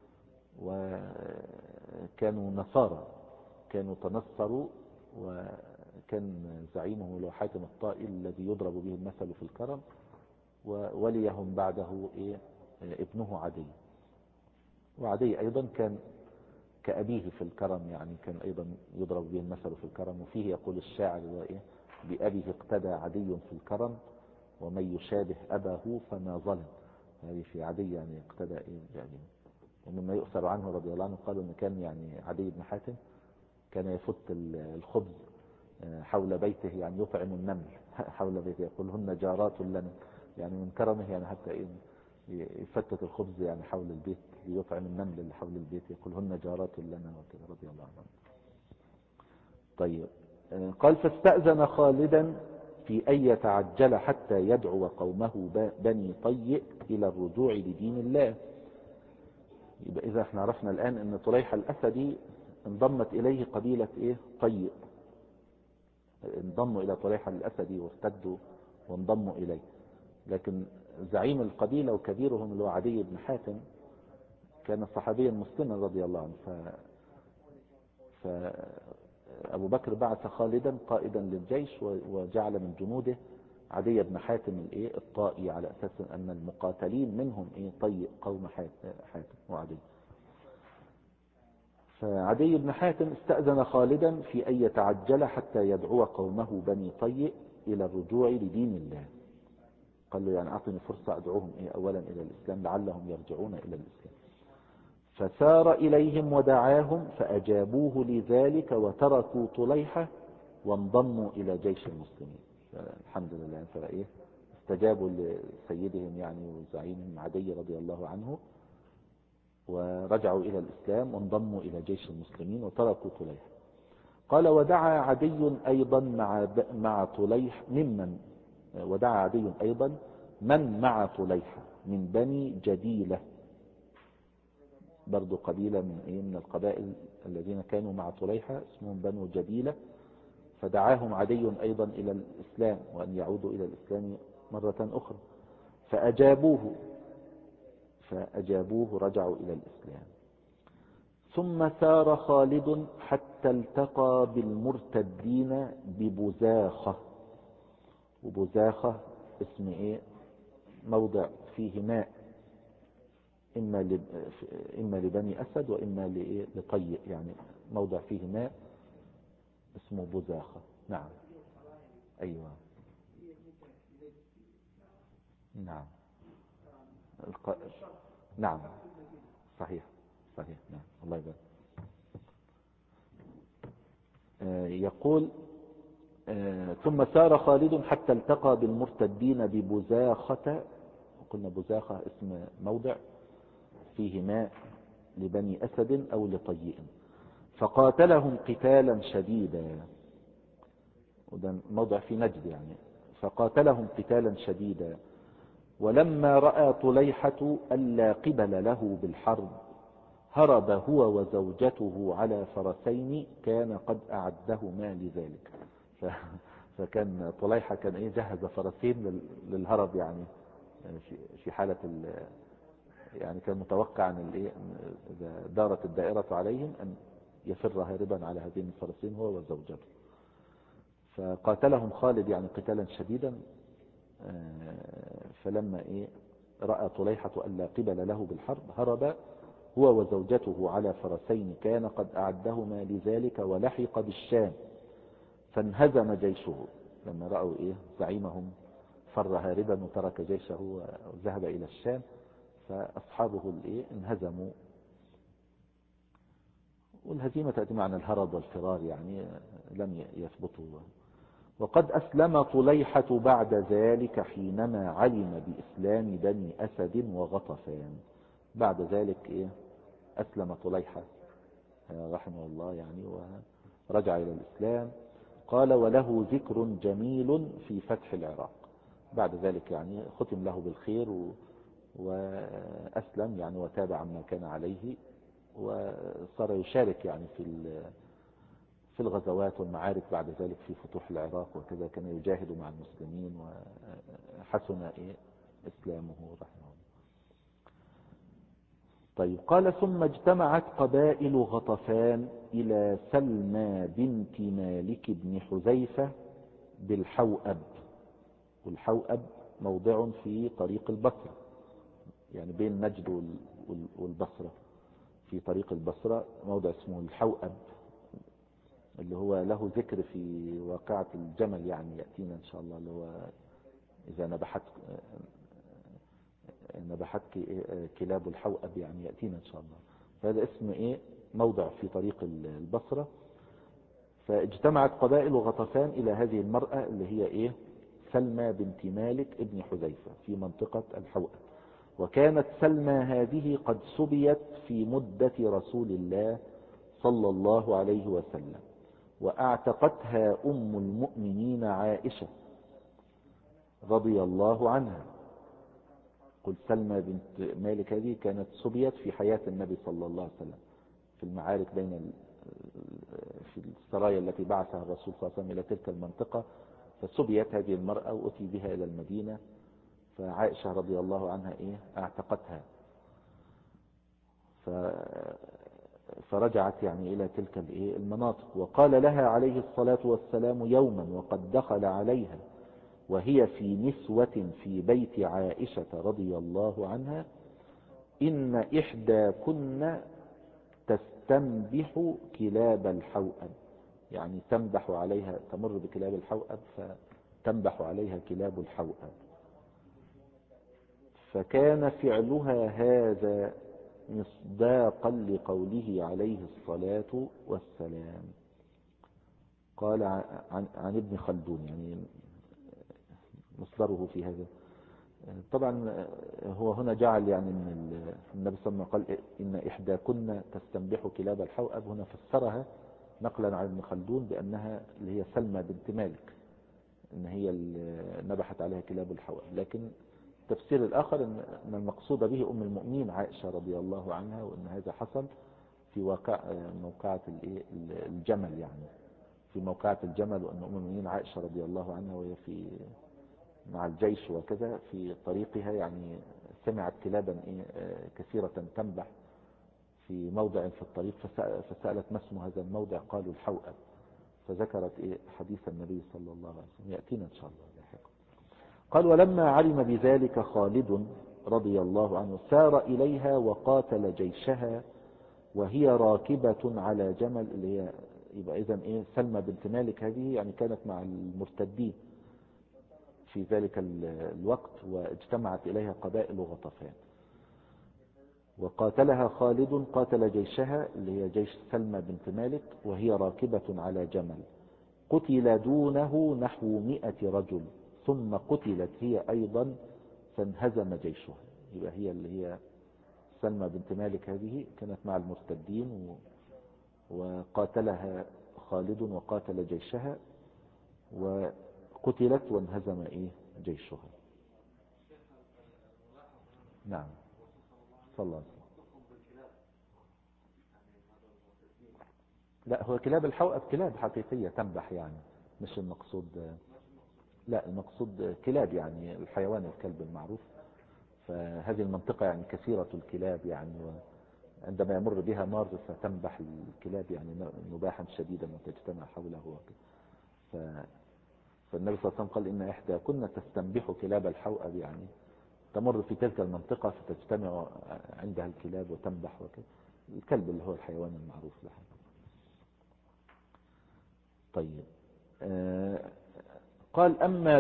وكانوا نصارى، كانوا تنصروا، وكان زعيمهم له حاتم الطائي الذي يضرب به المثل في الكرم، ووليهم بعده ابنه عدي. وعدي أيضا كان كأبيه في الكرم، يعني كان أيضا يضرب به المثل في الكرم. وفيه يقول الشاعر بأبيه اقتدى عدي في الكرم، ومن يشابه أباه فما ظلم. هذه في عدي يعني اقتدى بأبيه. ومما يؤثر عنه رضي الله عنه قالوا أن كان يعني عدي بن حاتم كان يفت الخبز حول بيته، يعني يطعم النمل حول بيته، يقول هن جارات لنا، يعني من كرمه يعني حتى يفتت الخبز يعني حول البيت ليطعم النمل اللي حول البيت، يقول هن جارات لنا وكذا رضي الله عنه. طيب، قال فاستأذن خالدا في أن يتعجل حتى يدعو قومه بني طيء إلى الرجوع لدين الله. يبقى إذا احنا عرفنا الآن أن طليحة الأسدي انضمت إليه قبيلة طيء، انضموا إلى طليحة الأسدي وارتدوا وانضموا إليه. لكن زعيم القبيلة وكبيرهم اللي هو عدي بن حاتم كان صحابيا مسلما رضي الله عنه. فأبو بكر بعث خالدا قائدا للجيش، وجعل من جنوده عدي بن حاتم الطائي، على أساس أن المقاتلين منهم طيء قوم حاتم وعدي. فعدي بن حاتم استأذن خالدا في أن يتعجل حتى يدعو قومه بني طيء إلى الرجوع لدين الله. قال له يعني أعطني فرصة أدعوهم أولا إلى الإسلام لعلهم يرجعون إلى الإسلام. فسار إليهم ودعاهم فأجابوه لذلك وتركوا طليحة وانضموا إلى جيش المسلمين. الحمد لله، استجابوا لسيدهم يعني وزعيمهم عدي رضي الله عنه، ورجعوا إلى الإسلام وانضموا إلى جيش المسلمين وتركوا طليحة. قال ودعا عدي أيضا مع طليح ودعا عدي أيضا من مع طليحة من بني جديلة، برضو قبيلة من القبائل الذين كانوا مع طليحة اسمهم بنو جديلة. فدعاهم عدي أيضا إلى الإسلام وأن يعودوا إلى الإسلام مرة أخرى، فأجابوه رجعوا إلى الإسلام. ثم سار خالد حتى التقى بالمرتدين ببزاخة. وبزاخة اسم موضع فيه ماء، إما لبني أسد وإما لطيء، يعني موضع فيه ماء اسمه بزاخة. نعم، أيوة، نعم، نعم، صحيح، نعم، الله يبارك. يقول ثم سار خالد حتى التقى بالمرتدين ببزاخة. قلنا بزاخة اسم موضع فيه ماء لبني أسد أو لطيء، فقاتلهم قتالا شديدا. وده موضع في نجد يعني. فقاتلهم قتالا شديدا، ولما رأى طليحة ألا قبل له بالحرب هرب هو وزوجته على فرسين كان قد أعدهما لذلك. فكان طليحة كان جهز فرسين للهرب، يعني في حالة يعني كان متوقع أن إذا دارت الدائرة عليهم أن يفر هاربا على هذين الفرسين هو وزوجته. فقاتلهم خالد يعني قتالا شديدا. فلما رأى طليحة ألا قبل له بالحرب هرب هو وزوجته على فرسين كان قد أعدهما لذلك ولحق بالشام، فانهزم جيشه. لما رأوا زعيمهم فر هاربا وترك جيشه وذهب إلى الشام، فأصحابه انهزموا. والهزيمة تأتي معنى الهرب والفرار، يعني لم يثبتوا. وقد أسلم طليحة بعد ذلك حينما علم بإسلام بني أسد وغطفان. بعد ذلك أسلم طليحة رحمه الله يعني ورجع إلى الإسلام. قال وله ذكر جميل في فتح العراق. بعد ذلك يعني ختم له بالخير وأسلم يعني وتابع ما كان عليه، وصار يشارك يعني في الغزوات والمعارك بعد ذلك في فتوح العراق وكذا، كان يجاهد مع المسلمين وحسن إسلامه رحمه الله. طيب قال ثم اجتمعت قبائل غطفان إلى سلمى بنت مالك بن حذيفة بالحوأب. والحوأب موضع في طريق البصرة، يعني بين نجد والبصرة، في طريق البصرة موضع اسمه الحوأب، اللي هو له ذكر في واقعة الجمل، يعني يأتينا إن شاء الله، اللي هو إذا نبحتك كلاب الحوأب، يعني يأتينا إن شاء الله. فهذا اسم موضع في طريق البصرة. فاجتمعت قبائل غطفان إلى هذه المرأة اللي هي سلمى بنت مالك ابن حذيفة في منطقة الحوأب. وكانت سلمى هذه قد سبيت في مدة رسول الله صلى الله عليه وسلم، وأعتقتها أم المؤمنين عائشة رضي الله عنها. قل سلمى بنت مالك هذه كانت سبيت في حياة النبي صلى الله عليه وسلم في المعارك في السرايا التي بعثها الرسول صلى الله عليه وسلم إلى تلك المنطقة، فسبيت هذه المرأة وأتي بها إلى المدينة، فعائشة رضي الله عنها اعتقتها، فرجعت يعني إلى تلك المناطق. وقال لها عليه الصلاة والسلام يوما وقد دخل عليها وهي في نسوة في بيت عائشة رضي الله عنها: إن إحداكن تستنبح كلاب الحوأب، يعني تنبح عليها، تمر بكلاب الحوأب فتنبح عليها كلاب الحوأب. فكان فعلها هذا مصداقا لقوله عليه الصلاة والسلام. قال عن ابن خلدون، يعني مصدره في هذا. طبعا هو هنا جعل يعني ان النبي صلى الله عليه وسلم قال إن إحداكن تستنبح كلاب الحوأب، هنا فسرها نقلا عن ابن خلدون بأنها اللي هي سلمى بنت مالك، ان هي نبحت عليها كلاب الحوأب. لكن التفسير الآخر ان المقصود به أم المؤمنين عائشة رضي الله عنها، وان هذا حصل في موقعة الجمل، يعني في موقعة الجمل، وان أم المؤمنين عائشة رضي الله عنها وهي مع الجيش وكذا في طريقها، يعني سمعت كلابا كثيرة تنبح في موضع في الطريق، فسألت ما اسم هذا الموضع؟ قالوا الحوأب، فذكرت حديث النبي صلى الله عليه وسلم، يأتينا إن شاء الله لاحقا. قال ولما علم بذلك خالد رضي الله عنه سار إليها وقاتل جيشها وهي راكبة على جمل، اللي هي يبقى إذن سلمى بنت مالك هذه يعني كانت مع المرتدين في ذلك الوقت، واجتمعت إليها قبائل غطفان. وقاتلها خالد، قاتل جيشها اللي هي جيش سلمى بنت مالك وهي راكبة على جمل، قتل دونه نحو 100 رجل، ثم قتلت هي أيضا فانهزم جيشها. يبقى هي اللي هي سلمى بنت مالك هذه كانت مع المرتدين، وقاتلها خالد وقاتل جيشها وقتلت وانهزم جيشها. نعم صلى الله عليه وسلم. لا، هو كلاب الحوأب كلاب حقيقية تنبح، يعني مش المقصود، لا المقصود كلاب يعني الحيوان الكلب المعروف. فهذه المنطقة يعني كثيرة الكلاب، يعني عندما يمر بها مار فتنبح الكلاب يعني نباحا شديدا وتجتمع حوله. فالنبي صلى الله عليه وسلم قال إن إحدى كنا تستنبح كلاب الحوأب، يعني تمر في تلك المنطقة فتجتمع عندها الكلاب وتنبح وكذا، الكلب اللي هو الحيوان المعروف لها. طيب قال أما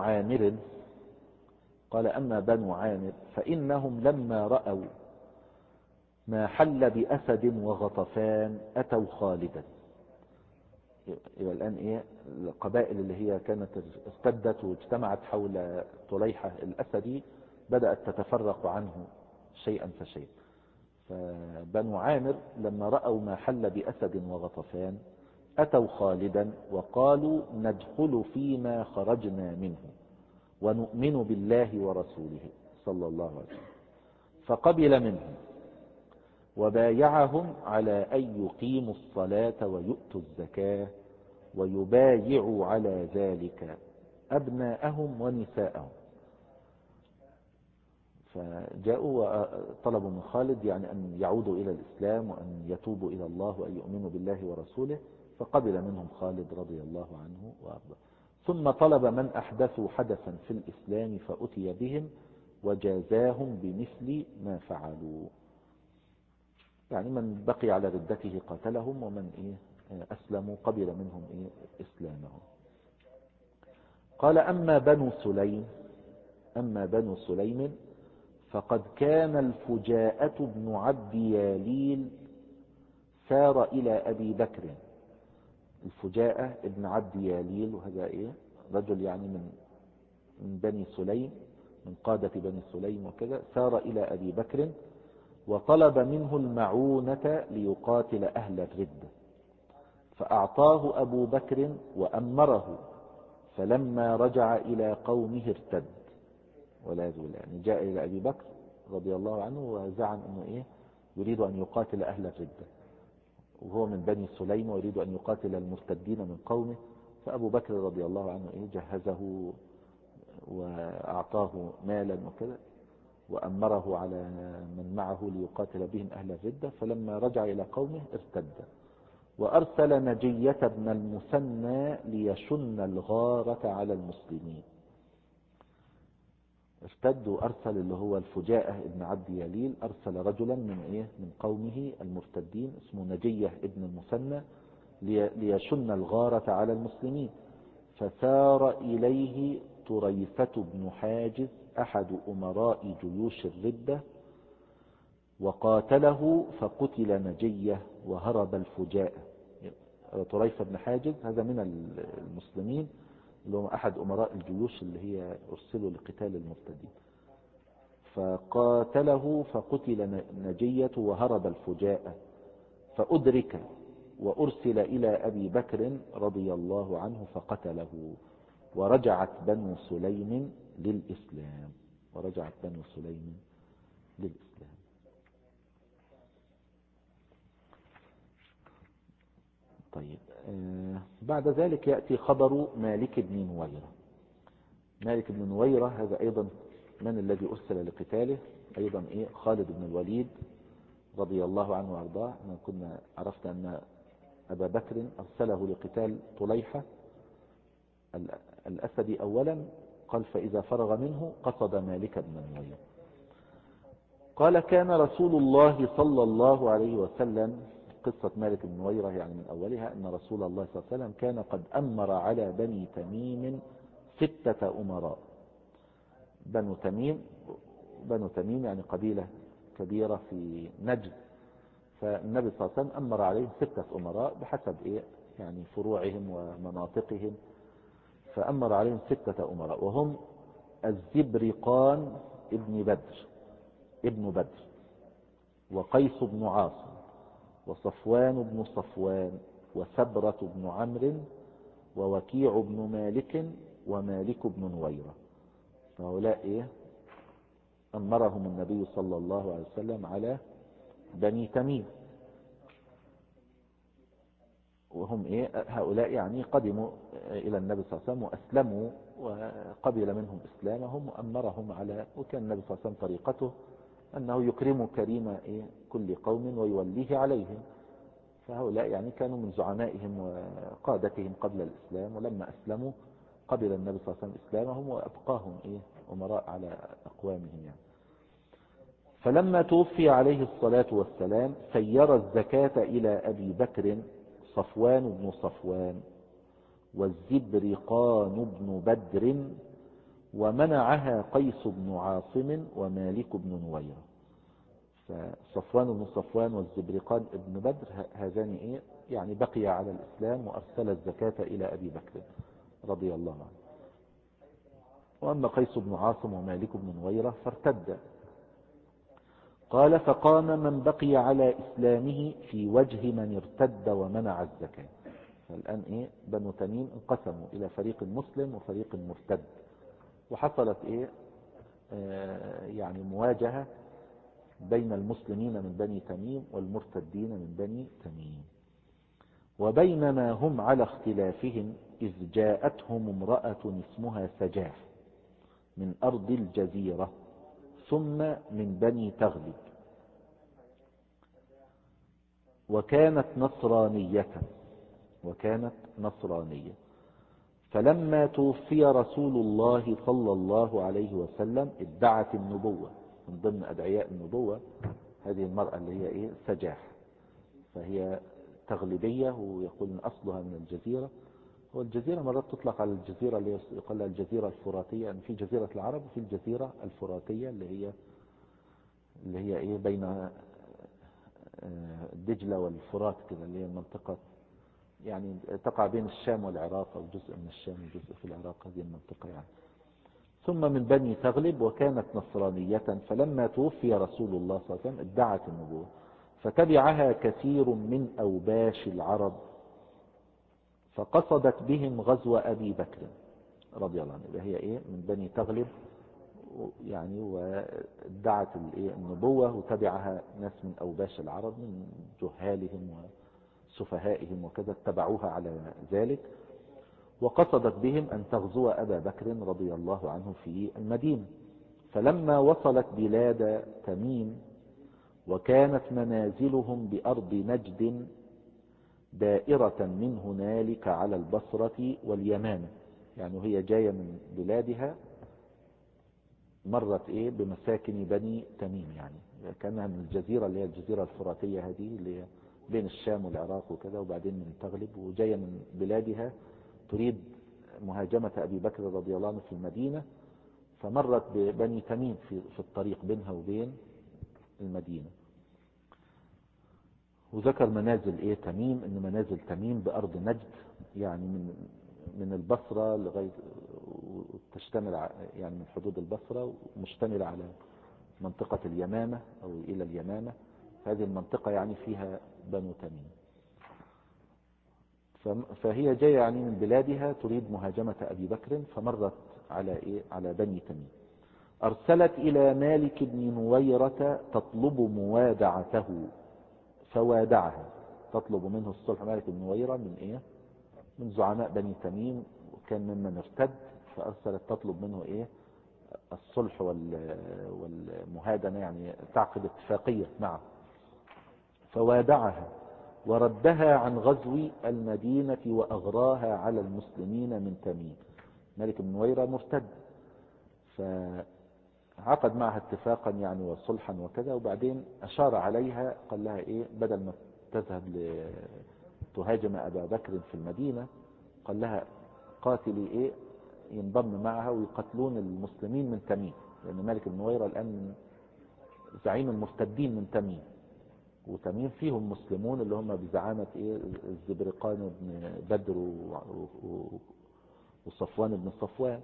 بنو عامر فإنهم لما رأوا ما حل بأسد وغطفان أتوا خالدا. يبقى الآن القبائل اللي هي كانت ارتدت واجتمعت حول طليحة الأسدي بدأت تتفرق عنه شيئا فشيئا. فبنو عامر لما رأوا ما حل بأسد وغطفان أتوا خالدا وقالوا ندخل فيما خرجنا منه ونؤمن بالله ورسوله صلى الله عليه وسلم، فقبل منهم. وبايعهم على أن يقيموا الصلاة ويؤتوا الزكاة ويبايعوا على ذلك أبناءهم ونساءهم. فجاءوا وطلبوا من خالد يعني أن يعودوا إلى الإسلام وأن يتوبوا إلى الله وأن يؤمنوا بالله ورسوله، فقبل منهم خالد رضي الله عنه وأرضاه. ثم طلب من أحدثوا حدثا في الإسلام فأتي بهم وجازاهم بمثل ما فعلوا. يعني من بقي على ردته قاتلهم، ومن أسلموا قبل منهم إسلامهم. قال أما بنو سليم فقد كان الفجاءة بن عبد ياليل سار إلى أبي بكر. الفجاءة ابن عبد ياليل، وهذا رجل يعني من بني سليم، من قادة بني سليم وكذا، سار إلى أبي بكر وطلب منه المعونة ليقاتل أهل الردة، فأعطاه أبو بكر وأمره، فلما رجع إلى قومه ارتد. ولا يزول يعني جاء إلى أبي بكر رضي الله عنه وزعم أنه يريد أن يقاتل أهل الردة، وهو من بني سليم ويريد أن يقاتل المرتدين من قومه. فأبو بكر رضي الله عنه جهزه وأعطاه مالا وكذا، وأمره على من معه ليقاتل بهم أهل الردة. فلما رجع إلى قومه ارتد، وأرسل نجية بن المثنى ليشن الغارة على المسلمين. ارتد وأرسل اللي هو الفجاءة ابن عبد يليل، أرسل رجلا من قومه المرتدين اسمه نجية ابن المثنى ليشن الغارة على المسلمين. فسار إليه طريفة بن حاجز أحد أمراء جيوش الردة وقاتله، فقتل نجية وهرب الفجاءة. طريفة بن حاجز هذا من المسلمين، اللي هو أحد أمراء الجيوش اللي هي أرسلوا لقتال المرتدين. فقاتله فقتل نجية وهرب الفجاءة، فأدرك وأرسل إلى أبي بكر رضي الله عنه فقتله. ورجعت بنو سليم للإسلام. طيب، بعد ذلك يأتي خبر مالك بن نويرة. مالك بن نويرة هذا أيضا من الذي أرسل لقتاله؟ أيضا خالد بن الوليد رضي الله عنه وارضاه. كنا عرفت أن أبا بكر أرسله لقتال طليحة الأسدي أولا، قال فإذا فرغ منه قصد مالك بن نويرة. قال كان رسول الله صلى الله عليه وسلم، قصة مالك بن نويرة يعني من أولها أن رسول الله صلى الله عليه وسلم كان قد أمر على بني تميم 6 أمراء. بنو تميم يعني قبيلة كبيرة في نجد، فالنبي صلى الله عليه وسلم أمر عليهم 6 أمراء بحسب يعني فروعهم ومناطقهم. فأمر عليهم 6 أمراء، وهم الزبرقان ابن بدر، وقيس بن عاصم، وصفوان بن صفوان، وسبرة بن عمرو، ووكيع بن مالك، ومالك بن نويرة. فهؤلاء أمرهم النبي صلى الله عليه وسلم على بني تميم، وهم هؤلاء يعني قدموا إلى النبي صلى الله عليه وسلم وأسلموا وقبل منهم إسلامهم وأمرهم على. وكان النبي صلى الله عليه وسلم طريقته أنه يكرم كريم كل قوم ويوليه عليهم. فهؤلاء يعني كانوا من زعمائهم وقادتهم قبل الإسلام، ولما أسلموا قبل النبي صلى الله عليه وسلم إسلامهم وأبقاهم أمراء على أقوامهم يعني. فلما توفي عليه الصلاة والسلام سير الزكاة إلى أبي بكر صفوان بن صفوان والزبرقان بن بدر، ومنعها قيس بن عاصم ومالك بن نويرة. فصفوان بن صفوان والزبرقان بن بدر هذان يعني بقي على الإسلام، وأرسل الزكاة إلى أبي بكر رضي الله عنه. وأما قيس بن عاصم ومالك بن نويرة فارتد. قال فقام من بقي على إسلامه في وجه من ارتد ومنع الزكاة. فالآن بنو تميم انقسموا إلى فريق مسلم وفريق مرتد، وحصلت يعني مواجهة بين المسلمين من بني تميم والمرتدين من بني تميم. وبينما هم على اختلافهم إذ جاءتهم امرأة اسمها سجاح من أرض الجزيرة ثم من بني تغلب، وكانت نصرانية. فلما توفي رسول الله صلى الله عليه وسلم ادعت النبوة. من ضمن أدعياء النبوة هذه المرأة اللي هي سجاح، فهي تغلبية، ويقول ان أصلها من الجزيرة. والجزيرة مرات تطلق على الجزيرة اللي يقال لها الجزيرة الفراتية، يعني في جزيرة العرب وفي الجزيرة الفراتية اللي هي بين دجلة والفرات كده، اللي هي المنطقة يعني تقع بين الشام والعراق، أو جزء من الشام وجزء في العراق، هذه المنطقة يعني. ثم من بني تغلب وكانت نصرانية. فلما توفي رسول الله صلى الله عليه وسلم ادعت النبوة، فتبعها كثير من أوباش العرب، فقصدت بهم غزو أبي بكر رضي الله عنه. هي من بني تغلب يعني، وادعت النبوة، وتبعها ناس من أوباش العرب من جهالهم وسفهائهم وكذا، اتبعوها على ذلك. وقصدت بهم أن تغزو أبا بكر رضي الله عنه في المدينة. فلما وصلت بلاد تميم وكانت منازلهم بأرض نجد دائرة من هنالك على البصرة واليمامة، يعني وهي جاية من بلادها مرت بمساكن بني تميم، يعني كانها من الجزيرة اللي هي الجزيرة الفراتية هذه اللي هي بين الشام والعراق وكذا، وبعدين من تغلب، وجاية من بلادها تريد مهاجمة أبي بكر رضي الله عنه في المدينة، فمرت ببني تميم في الطريق بينها وبين المدينة. وذكر منازل تميم، ان منازل تميم بأرض نجد، يعني من البصرة لغاية، تشتمل يعني من حدود البصرة، ومشتملة على منطقة اليمامة أو إلى اليمامة. هذه المنطقة يعني فيها بنو تميم. فهي جاية يعني من بلادها تريد مهاجمة أبي بكر، فمرت على بني تميم. أرسلت إلى مالك بن نويرة تطلب موادعته، فوادعها، تطلب منه الصلح. مالك بن نويرة من زعماء بني تميم، وكان ممن ارتد، فأرسلت تطلب منه الصلح والمهادنة، يعني تعقد اتفاقية معه. فوادعها وردها عن غزو المدينة وأغراها على المسلمين من تميم. مالك بن نويرة مرتد، فعقد معها اتفاقا يعني وصلحا وكذا، وبعدين أشار عليها، قال لها بدل ما تذهب تهاجم أبا بكر في المدينة، قال لها قاتلي ينضم معها ويقتلون المسلمين من تميم، لأن مالك بن نويرة الآن زعيم المرتدين من تميم، وتميم فيهم مسلمون اللي هم بزعامة الزبرقان بن بدر وصفوان بن صفوان.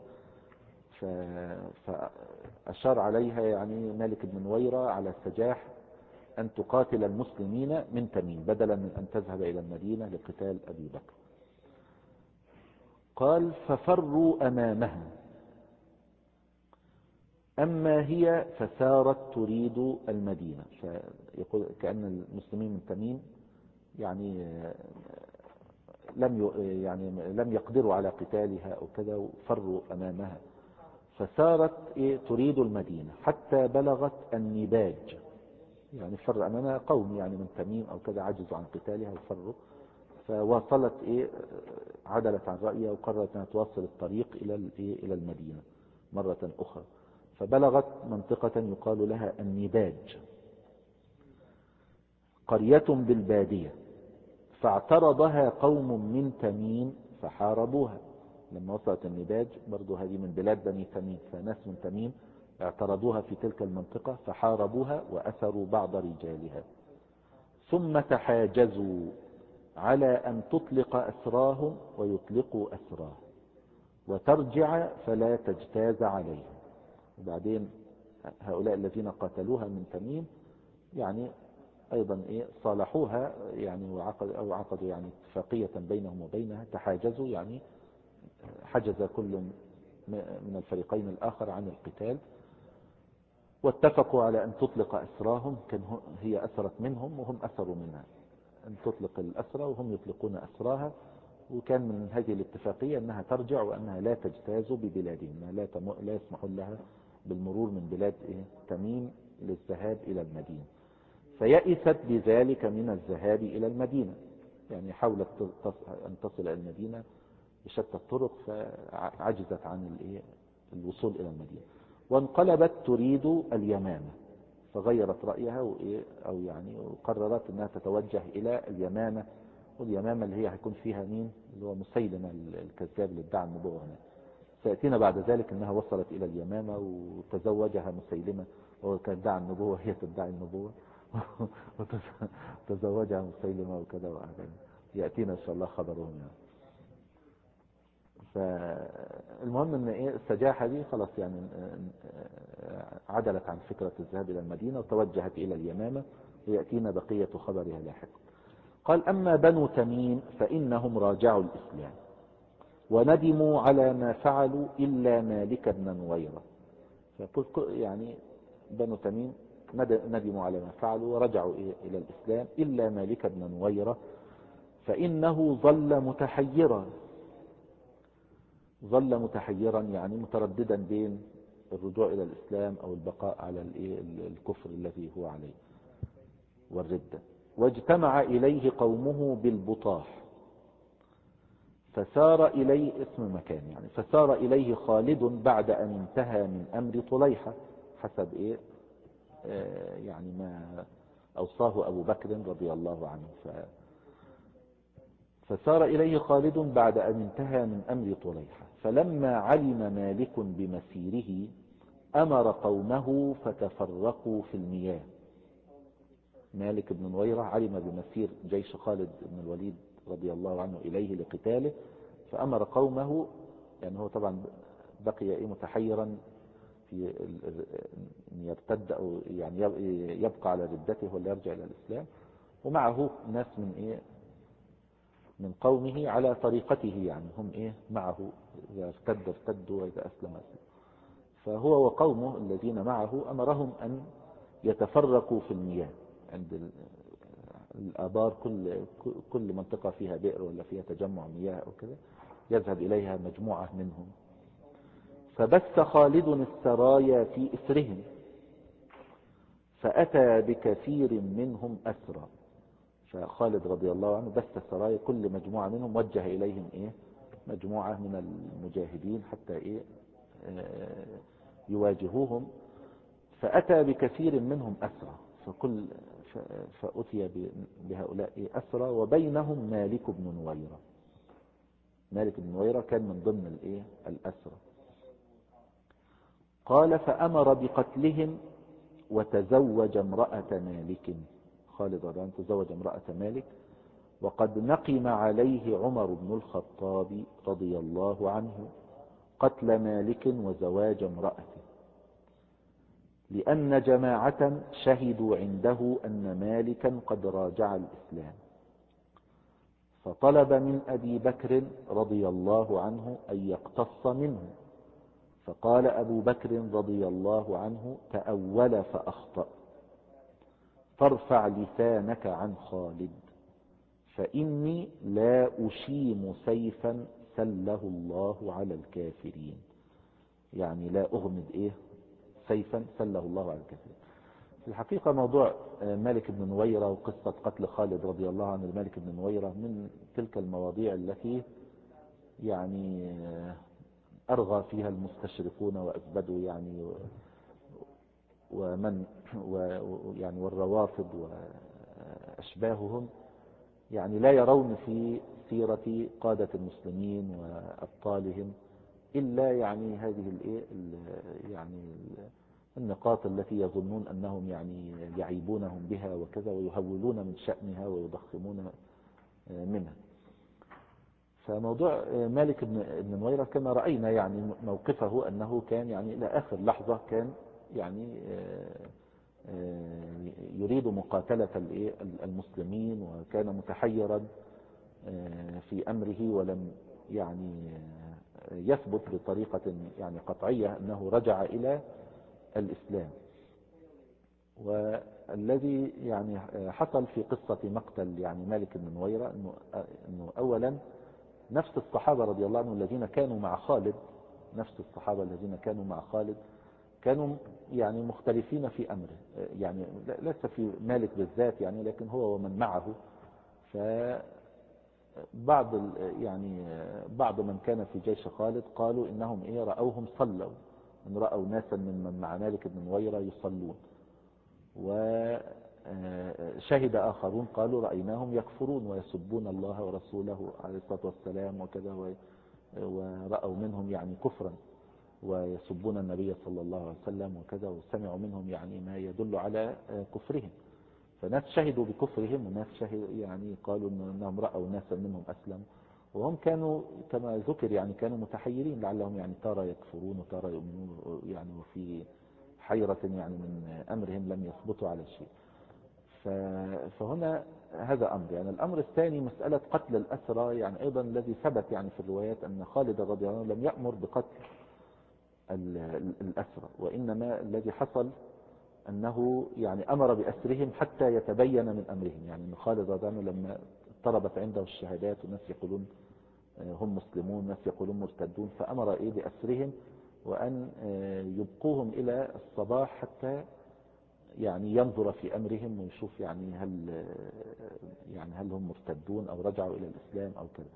فأشار عليها يعني مالك بن نويرة على سجاح أن تقاتل المسلمين من تميم بدلا من أن تذهب إلى المدينة لقتال أبي بكر. قال ففروا أمامها، أما هي فسارت تريد المدينة. فيقول كأن المسلمين من تميم يعني لم يقدروا على قتالها أو كذا، وفروا أمامها، فسارت تريد المدينة حتى بلغت النباج، يعني فر أمامها قوم يعني من تميم أو كذا عجزوا عن قتالها وفروا، فواصلت عدلت عن رأيها وقررت أنها تواصل الطريق إلى المدينة مرة أخرى. فبلغت منطقة يقال لها النباج، قرية بالبادية، فاعترضها قوم من تميم فحاربوها. لما وصلت النباج برضو هذه من بلاد بني تميم، فناس من تميم اعترضوها في تلك المنطقة فحاربوها وأسروا بعض رجالها، ثم تحاجزوا على أن تطلق أسراهم ويطلقوا أسراه وترجع فلا تجتاز عليهم. وبعدين هؤلاء الذين قاتلوها من تميم يعني أيضا صالحوها يعني وعقدوا يعني اتفاقية بينهم وبينها، تحاجزوا يعني حجز كل من الفريقين الآخر عن القتال، واتفقوا على أن تطلق أسراهم، هي أسرت منهم وهم أسروا منها، أن تطلق الأسرى وهم يطلقون أسراها. وكان من هذه الاتفاقية أنها ترجع وأنها لا تجتاز ببلادهم، لا يسمحون لها بالمرور من بلاد تميم للذهاب إلى المدينة. فيئست بذلك من الذهاب إلى المدينة، يعني حاولت أن تصل إلى المدينة بشتى الطرق فعجزت عن الوصول إلى المدينة، وانقلبت تريد اليمامة، فغيرت رأيها أو يعني وقررت أنها تتوجه إلى اليمامة. واليمامة اللي هي هيكون فيها مين؟ اللي هو مسيلمة الكذاب اللي ادعى النبوة هنا. سيأتينا بعد ذلك أنها وصلت إلى اليمامة وتزوجها مسيلمة، وهو كان ادعى النبوة هي تدعي النبوة وتزوجها مسيلمة وكذا وهكذا. يأتينا إن شاء الله خبرهم يعني. فالمهم ان السجاحة دي خلاص يعني عدلت عن فكرة الذهاب الى المدينة وتوجهت الى اليمامة، ويأتينا بقية خبرها لاحقا. قال: اما بنو تميم فانهم راجعوا الاسلام وندموا على ما فعلوا الا مالك بن نويرة. يعني بنو تميم ندموا على ما فعلوا ورجعوا الى الاسلام الا مالك بن نويرة، فانه ظل متحيرا يعني مترددا بين الرجوع إلى الإسلام أو البقاء على الكفر الذي هو عليه والردة. واجتمع إليه قومه بالبطاح، فسار إليه اسم مكان يعني، فسار إليه خالد بعد أن انتهى من أمر طليحة حسب يعني ما أوصاه أبو بكر رضي الله عنه. فسار إليه خالد بعد أن انتهى من أمر طليحة، فلما علم مالك بمسيره أمر قومه فتفرقوا في المياه. مالك بن نويرة علم بمسير جيش خالد بن الوليد رضي الله عنه إليه لقتاله، فأمر قومه، يعني هو طبعا بقي متحيرا في أن يرتد أو يعني يبقى على ردته ولا يرجع إلى الإسلام، ومعه ناس من قومه على طريقته، يعني هم معه، إذا ارتدوا وإذا أسلم. فهو وقومه الذين معه أمرهم أن يتفرقوا في المياه عند الآبار، كل منطقة فيها بئر ولا فيها تجمع مياه أو كذا يذهب إليها مجموعة منهم. فبث خالد السرايا في إثرهم فأتى بكثير منهم أسرى. فخالد رضي الله عنه بث السرايا، كل مجموعة منهم وجه إليهم مجموعة من المجاهدين حتى يواجهوهم. فأتى بكثير منهم أسرى، فأتي بهؤلاء أسرى، وبينهم مالك بن نويرة. مالك بن نويرة كان من ضمن الأسرى. قال: فأمر بقتلهم وتزوج امرأة مالك. خالد رضي الله عنه تزوج امرأة مالك، وقد نقم عليه عمر بن الخطاب رضي الله عنه قتل مالك وزواج امرأته، لأن جماعة شهدوا عنده أن مالكا قد راجع الإسلام، فطلب من أبي بكر رضي الله عنه أن يقتص منه. فقال أبو بكر رضي الله عنه: تأول فأخطأ، فارفع لسانك عن خالد، فإني لا أشيم سيفا سله الله على الكافرين. يعني لا أغمد سيفا سله الله على الكافرين. في الحقيقة موضوع مالك بن نويرة وقصة قتل خالد رضي الله عنه لمالك بن نويرة من تلك المواضيع التي يعني أرغى فيها المستشرقون وأزبدوا يعني يعني والروافض وأشباههم، يعني لا يرون في سيرة قادة المسلمين وأبطالهم إلا يعني هذه يعني النقاط التي يظنون أنهم يعني يعيبونهم بها وكذا، ويهولون من شأنها ويضخمون منها. فموضوع مالك بن نويرة كما رأينا يعني موقفه أنه كان يعني إلى آخر لحظة كان يعني يريد مقاتلة المسلمين، وكان متحيرا في أمره، ولم يعني يثبت بطريقة يعني قطعية أنه رجع إلى الإسلام. والذي يعني حصل في قصة مقتل يعني مالك بن نويرة أنه أولا نفس الصحابة رضي الله عنهم الذين كانوا مع خالد، نفس الصحابة الذين كانوا مع خالد كانوا يعني مختلفين في أمره، يعني ليس في مالك بالذات يعني، لكن هو ومن معه. فبعض يعني بعض من كان في جيش خالد قالوا إنهم رأوهم صلوا، إن رأوا ناسا من مع مالك بن نويرة يصلون، وشهد آخرون قالوا رأيناهم يكفرون ويسبون الله ورسوله عليه الصلاة والسلام وكذا، ورأوا منهم يعني كفرا ويسبون النبي صلى الله عليه وسلم وكذا، وسمعوا منهم يعني ما يدل على كفرهم. فناس شهدوا بكفرهم وناس يعني قالوا انهم رأوا ناسا منهم أسلموا، وهم كانوا كما ذكر يعني كانوا متحيرين لعلهم يعني تارى يكفرون وتارى يؤمنون، يعني وفي حيرة يعني من أمرهم لم يثبتوا على شيء. فهنا هذا أمر. يعني الأمر الثاني مسألة قتل الأسرى، يعني أيضا الذي ثبت يعني في الروايات أن خالد رضي الله عنه لم يأمر بقتل الأسرى، وإنما الذي حصل أنه يعني أمر بأسرهم حتى يتبين من أمرهم. يعني أن خالد رضي الله عنه لما اضطربت عنده الشهادات وناس يقولون هم مسلمون ناس يقولون مرتدون، فأمر بأسرهم وأن يبقوهم إلى الصباح حتى يعني ينظر في أمرهم ويشوف يعني هل هم مرتدون أو رجعوا إلى الإسلام أو كذا.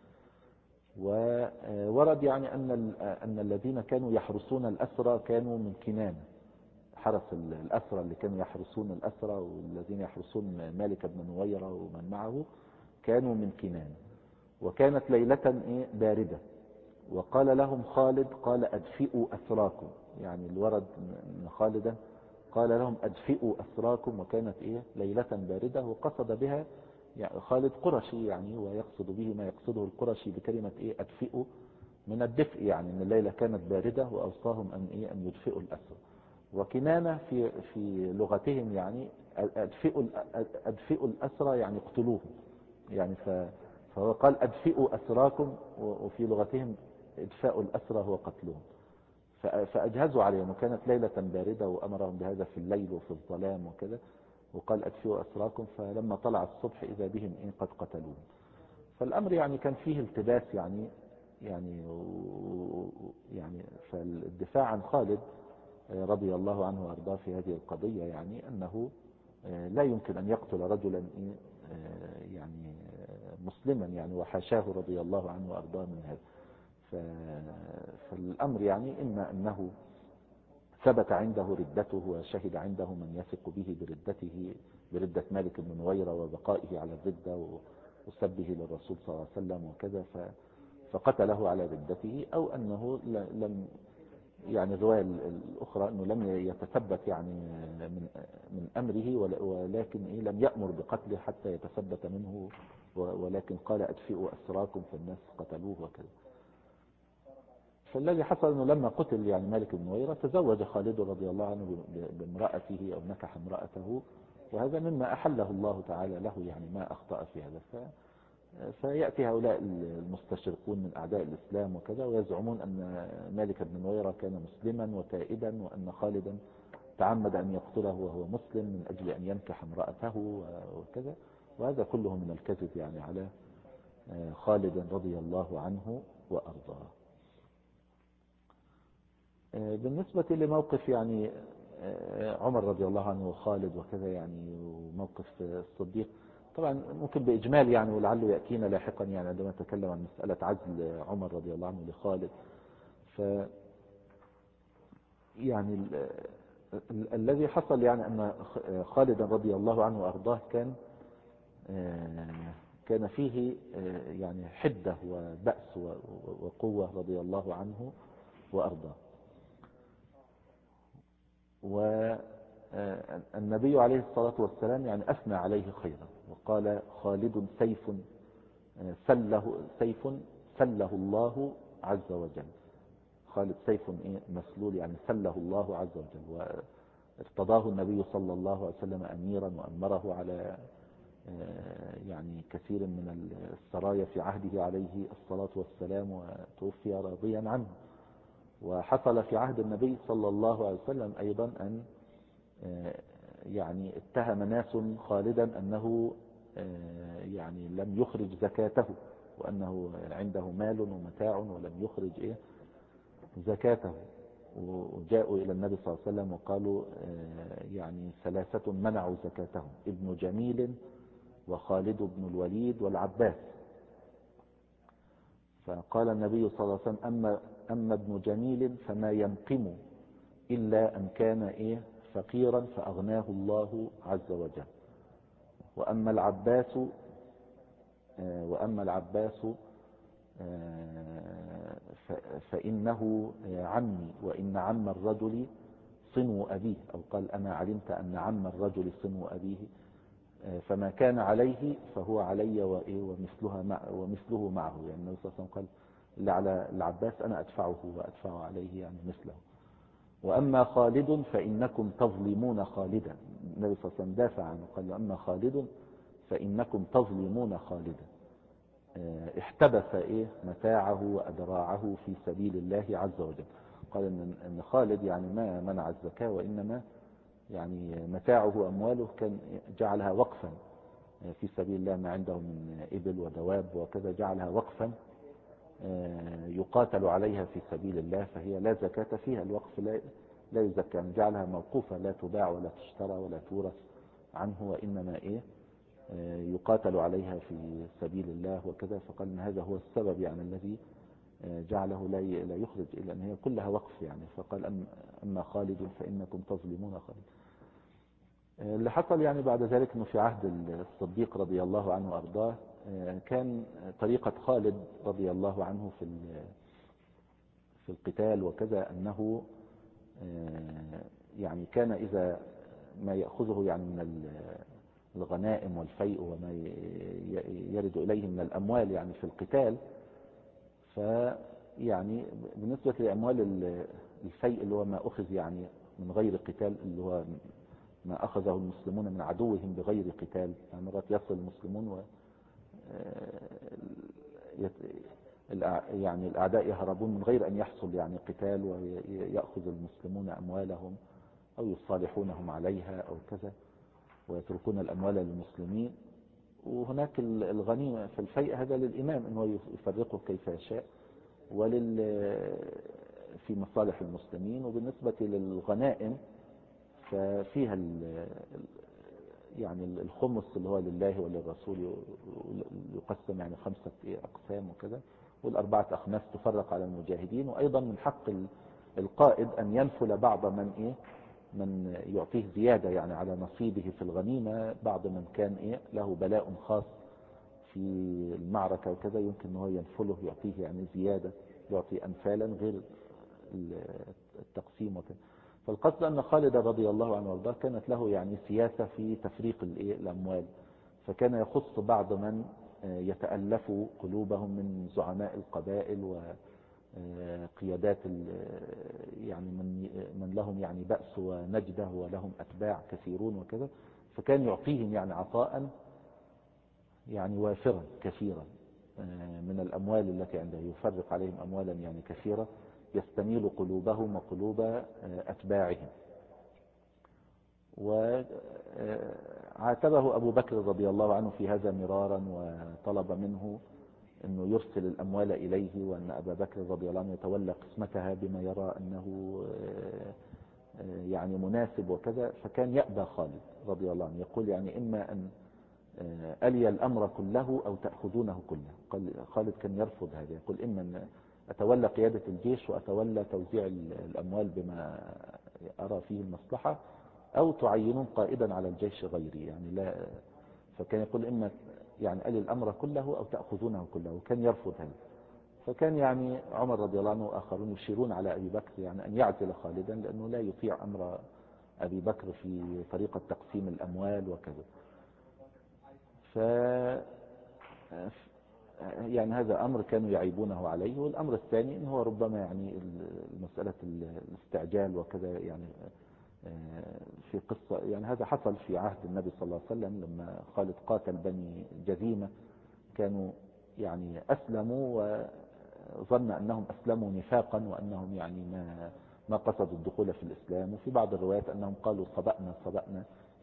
وورد يعني أن الذين كانوا يحرسون الأسرى كانوا من كنانة، حرس الأسرى اللي كانوا يحرسون الأسرى والذين يحرسون مالك بن نويرة ومن معه كانوا من كنانة. وكانت ليلة باردة، وقال لهم خالد قال أدفئوا أسراكم، يعني الورد من خالدا قال لهم أدفئوا أسراكم، وكانت ليلة باردة، وقصد بها يعني خالد قرشي يعني، ويقصد به ما يقصده القرشي بكلمة أدفئوا من الدفء، يعني ان الليلة كانت باردة وأوصاهم أن يدفئوا الأسرى. وكنانة في لغتهم يعني أدفئوا الأسرى يعني اقتلوهم، يعني فهو قال أدفئوا أسراكم، وفي لغتهم إدفاء الأسرى هو قتلهم. فأجهزوا عليهم، وكانت ليلة باردة وأمرهم بهذا في الليل وفي الظلام وكذا، وقال أدفئوا أسراكم، فلما طلع الصبح إذا بهم قد قتلوهم. فالأمر يعني كان فيه التباس يعني فالدفاع عن خالد رضي الله عنه وأرضاه في هذه القضية يعني أنه لا يمكن أن يقتل رجلا يعني مسلما يعني، وحاشاه رضي الله عنه وأرضاه من هذا. فالأمر يعني إما أنه ثبت عنده ردته وشهد عنده من يثق به بردة مالك بن نويرة وبقائه على الردة وسبه للرسول صلى الله عليه وسلم وكذا، فقتله على ردته، أو أنه لم يعني الرواية الأخرى أنه لم يتثبت يعني من أمره، ولكن لم يأمر بقتله حتى يتثبت منه، ولكن قال أدفئوا أسراكم، فالناس قتلوه وكذا. فالذي حصل أنه لما قتل يعني مالك بن نويرة تزوج خالد رضي الله عنه بامرأته أو نكح امرأته، وهذا مما أحله الله تعالى له، يعني ما أخطأ في هذا. فيأتي هؤلاء المستشرقون من أعداء الإسلام وكذا ويزعمون أن مالك بن نويرة كان مسلما وتائبا، وأن خالدا تعمد أن يقتله وهو مسلم من أجل أن ينكح امرأته وكذا، وهذا كله من الكذب يعني على خالد رضي الله عنه وأرضاه. بالنسبة لموقف يعني عمر رضي الله عنه وخالد وكذا يعني، وموقف الصديق طبعا ممكن بإجمال يعني، ولعله يأتينا لاحقا يعني عندما نتكلم عن مسألة عزل عمر رضي الله عنه لخالد. يعني الذي حصل يعني أن خالد رضي الله عنه وأرضاه كان فيه يعني حدة وبأس وقوة رضي الله عنه وأرضاه. والنبي عليه الصلاة والسلام يعني أثنى عليه خيرا، وقال خالد سيف سله الله عز وجل. خالد سيف مسلول يعني سله الله عز وجل، وارتضاه النبي صلى الله عليه وسلم أميرا وأمره على يعني كثير من السرايا في عهده عليه الصلاة والسلام، وتوفي راضيا عنه. وحصل في عهد النبي صلى الله عليه وسلم أيضا أن يعني اتهم ناس خالدا أنه يعني لم يخرج زكاته، وأنه عنده مال ومتاع ولم يخرج زكاته. وجاءوا إلى النبي صلى الله عليه وسلم وقالوا يعني ثلاثة منعوا زكاتهم: ابن جميل وخالد بن الوليد والعباس. فقال النبي صلى الله عليه وسلم: أما ابن جميل فما ينقم إلا أن كان فقيرا فأغناه الله عز وجل. وأما العباس فإنه عمي، وإن عم الرجل صنو أبيه، أو قال: أما علمت أن عم الرجل صنو أبيه، فما كان عليه فهو علي ومثله معه. يعني النبي صلى الله عليه وسلم قال: اللي على العباس أنا أدفعه وأدفع عليه يعني مثله. وأما خالد فإنكم تظلمون خالدا. النبي صلى الله عليه وسلم دافع عنه، قال: أما خالد فإنكم تظلمون خالدا. احتبس متاعه وأدراعه في سبيل الله عز وجل. قال إن خالد يعني ما منع الزكاة، وإنما يعني متاعه وأمواله كان جعلها وقفا في سبيل الله، ما عنده من إبل ودواب وكذا جعلها وقفا يقاتل عليها في سبيل الله، فهي لا زكاة فيها. الوقف لا يزكى، يعني جعلها موقوفة لا تباع ولا تشترى ولا تورث عنه، وإنما يقاتل عليها في سبيل الله وكذا. فقال إن هذا هو السبب يعني الذي جعله لا يخرج، إلا أن هي كلها وقف يعني. فقال: أما خالد فإنكم تظلمون خالد. اللي حصل يعني بعد ذلك أنه في عهد الصديق رضي الله عنه وأرضاه كان طريقة خالد رضي الله عنه في القتال وكذا، أنه يعني كان إذا ما يأخذه يعني من الغنائم والفيء وما يرد إليه من الأموال يعني في القتال، فيعني بالنسبة لأموال الفيء اللي هو ما أخذ يعني من غير قتال، اللي هو ما أخذه المسلمون من عدوهم بغير قتال، يعني مرات يصل المسلمون يعني الأعداء يهربون من غير أن يحصل يعني قتال، ويأخذ المسلمون أموالهم أو يصالحونهم عليها أو كذا، ويتركون الأموال للمسلمين. وهناك الغنيمة في الفيء هذا للإمام أنه يفرقه كيف يشاء في مصالح المسلمين. وبالنسبة للغنائم ففيها يعني الخمس اللي هو لله وللرسول يقسم يعني 5 أقسام وكذا، والأربعة أخماس تفرق على المجاهدين. وأيضا من حق القائد أن ينفل بعض من يعطيه زيادة يعني على نصيبه في الغنيمة، بعض من كان له بلاء خاص في المعركة وكذا، يمكن أنه ينفله يعطيه يعني زيادة، يعطي أنفالا غير التقسيم وكذا. فالقصد أن خالد رضي الله عنه وارضاه كانت له يعني سياسة في تفريق الأموال، فكان يخص بعض من يتألف قلوبهم من زعماء القبائل وقيادات يعني من لهم يعني بأس ونجدة ولهم أتباع كثيرون وكذا، فكان يعطيهم يعني عطاء يعني وافرا كثيرا من الأموال التي عنده، يفرق عليهم أموالا يعني كثيرة يستميل قلوبهم وقلوب أتباعهم. وعاتبه أبو بكر رضي الله عنه في هذا مرارا، وطلب منه أنه يرسل الأموال إليه، وأن أبا بكر رضي الله عنه يتولى قسمتها بما يرى أنه يعني مناسب وكذا. فكان يأبى خالد رضي الله عنه، يقول يعني: إما أن ألي الأمر كله أو تأخذونه كله. خالد كان يرفض هذا، يقول: إما أن أتولى قيادة الجيش وأتولى توزيع الأموال بما أرى فيه المصلحة، أو تعينون قائدا على الجيش غيري يعني لا. فكان يقول: إما يعني ألي الأمر كله أو تأخذونه كله، وكان يرفض هذا. فكان يعني عمر رضي الله عنه وآخرون يشيرون على أبي بكر يعني أن يعزل خالدا، لأنه لا يطيع أمر أبي بكر في طريقة تقسيم الأموال وكذا. يعني هذا أمر كانوا يعيبونه عليه. والأمر الثاني أنه ربما يعني مسألة الاستعجال وكذا، يعني في قصة يعني هذا حصل في عهد النبي صلى الله عليه وسلم لما خالد قاتل بني جذيمة، كانوا يعني أسلموا وظن أنهم أسلموا نفاقا، وأنهم يعني ما قصدوا الدخول في الإسلام. وفي بعض الروايات أنهم قالوا صبأنا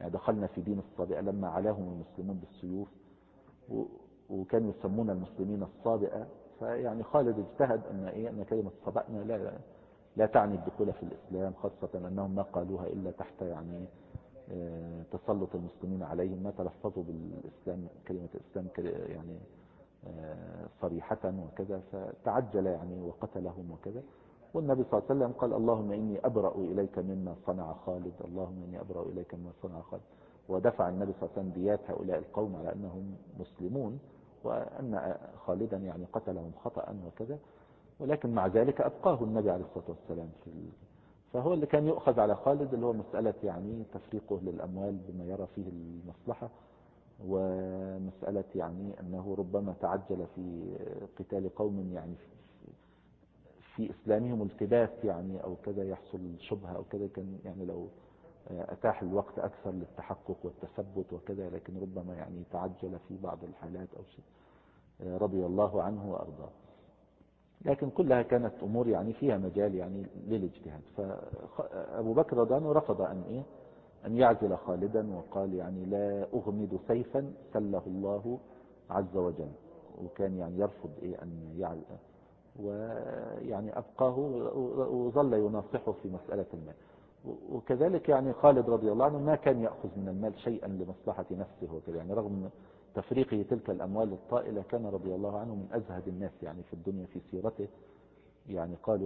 يعني دخلنا في دين الصابئة لما علاهم المسلمون بالسيوف، وكانوا يسمون المسلمين الصابئة. فيعني خالد اجتهد أن كلمة صبأنا لا تعني الدخول في الإسلام، خاصة أنهم ما قالوها إلا تحت يعني تسلط المسلمين عليهم، ما تلفظوا بالإسلام كلمة الإسلام يعني صريحة وكذا، فتعجل يعني وقتلهم وكذا. والنبي صلى الله عليه وسلم قال اللهم إني أبرأ إليك مما صنع خالد، اللهم إني أبرأ إليك مما صنع خالد. ودفع النبي صلى الله عليه وسلم ديات هؤلاء القوم على أنهم مسلمون، وأن خالدا يعني قتلهم خطأ وكذا. ولكن مع ذلك أبقاه النبي عليه الصلاة والسلام فهو اللي كان يؤخذ على خالد، اللي هو مسألة يعني تفريقه للأموال بما يرى فيه المصلحة، ومسألة يعني أنه ربما تعجل في قتال قوم يعني في إسلامهم التباس يعني أو كذا، يحصل شبهة أو كذا، كان يعني لو أتاح الوقت أكثر للتحقق والتثبت وكذا، لكن ربما يعني تعجل في بعض الحالات أو شيء، رضي الله عنه وأرضاه. لكن كلها كانت أمور يعني فيها مجال يعني للاجتهاد. فأبو بكر رضي الله عنه رفض أن يعزل خالدا، وقال يعني لا أغمد سيفا سله الله عز وجل، وكان يعني يرفض أن يعزل، ويعني أبقاه وظل يناصحه في مسألة المال. وكذلك يعني خالد رضي الله عنه ما كان يأخذ من المال شيئا لمصلحة نفسه وكذا، يعني رغم تفريقه تلك الأموال الطائلة كان رضي الله عنه من أزهد الناس يعني في الدنيا في سيرته. يعني قالوا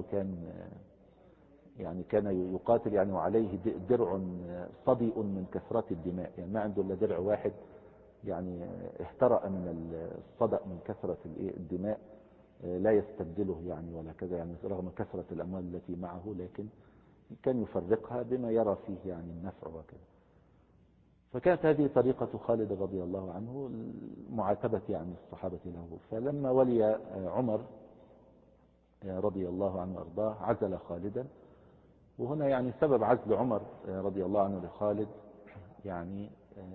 كان يقاتل يعني وعليه درع صدئ من كثرة الدماء، يعني ما عنده إلا درع واحد يعني اهترأ من الصدأ من كثرة الدماء، لا يستبدله يعني ولا كذا، يعني رغم كثرة الأموال التي معه، لكن كان يفرقها بما يرى فيه يعني النفع وكذا. فكانت هذه طريقة خالد رضي الله عنه معاتبة يعني الصحابة له. فلما ولي عمر رضي الله عنه وارضاه عزل خالدا. وهنا يعني سبب عزل عمر رضي الله عنه لخالد يعني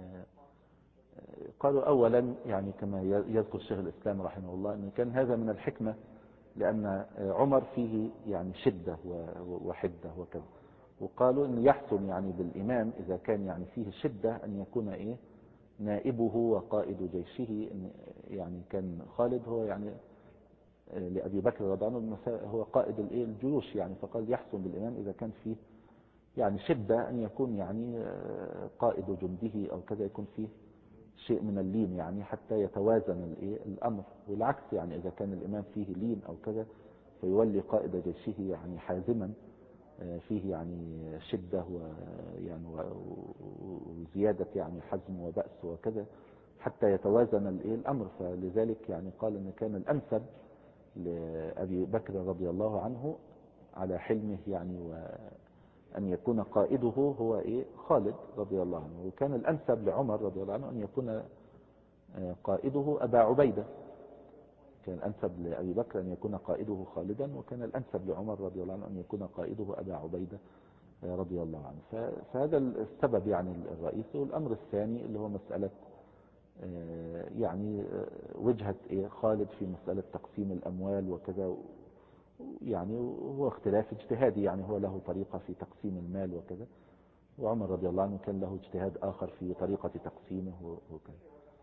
قالوا أولا يعني كما يذكر الشيخ الإسلام رحمه الله أن كان هذا من الحكمة، لأن عمر فيه يعني شدة وحدة وكذا، وقالوا أن يحسن يعني بالإمام إذا كان يعني فيه شدة أن يكون نائبه وقائد جيشه. يعني كان خالد هو يعني لأبي بكر رضي الله عنه هو قائد الجيوش يعني، فقال يحسن بالإمام إذا كان فيه يعني شدة أن يكون يعني قائد جنده أو كذا يكون فيه شيء من اللين يعني حتى يتوازن الأمر. والعكس يعني إذا كان الإمام فيه لين أو كذا فيولي قائد جيشه يعني حازما فيه يعني شدة ويعني وزيادة يعني حزم وبأس وكذا حتى يتوازن الأمر. فلذلك يعني قال أن كان الأنسب لأبي بكر رضي الله عنه على حلمه يعني وأن يكون قائده هو خالد رضي الله عنه. وكان الأنسب لعمر رضي الله عنه أن يكون قائده أبا عبيدة. كان الأنسب لأبي بكر أن يكون قائده خالدا، وكان الأنسب لعمر رضي الله عنه أن يكون قائده أبا عبيدة رضي الله عنه. فهذا السبب يعني الرئيسي. والأمر الثاني اللي هو مسألة يعني وجهة خالد في مسألة تقسيم الأموال وكذا، يعني هو اختلاف اجتهادي، يعني هو له طريقة في تقسيم المال وكذا، وعمر رضي الله عنه كان له اجتهاد آخر في طريقة تقسيمه وكذا.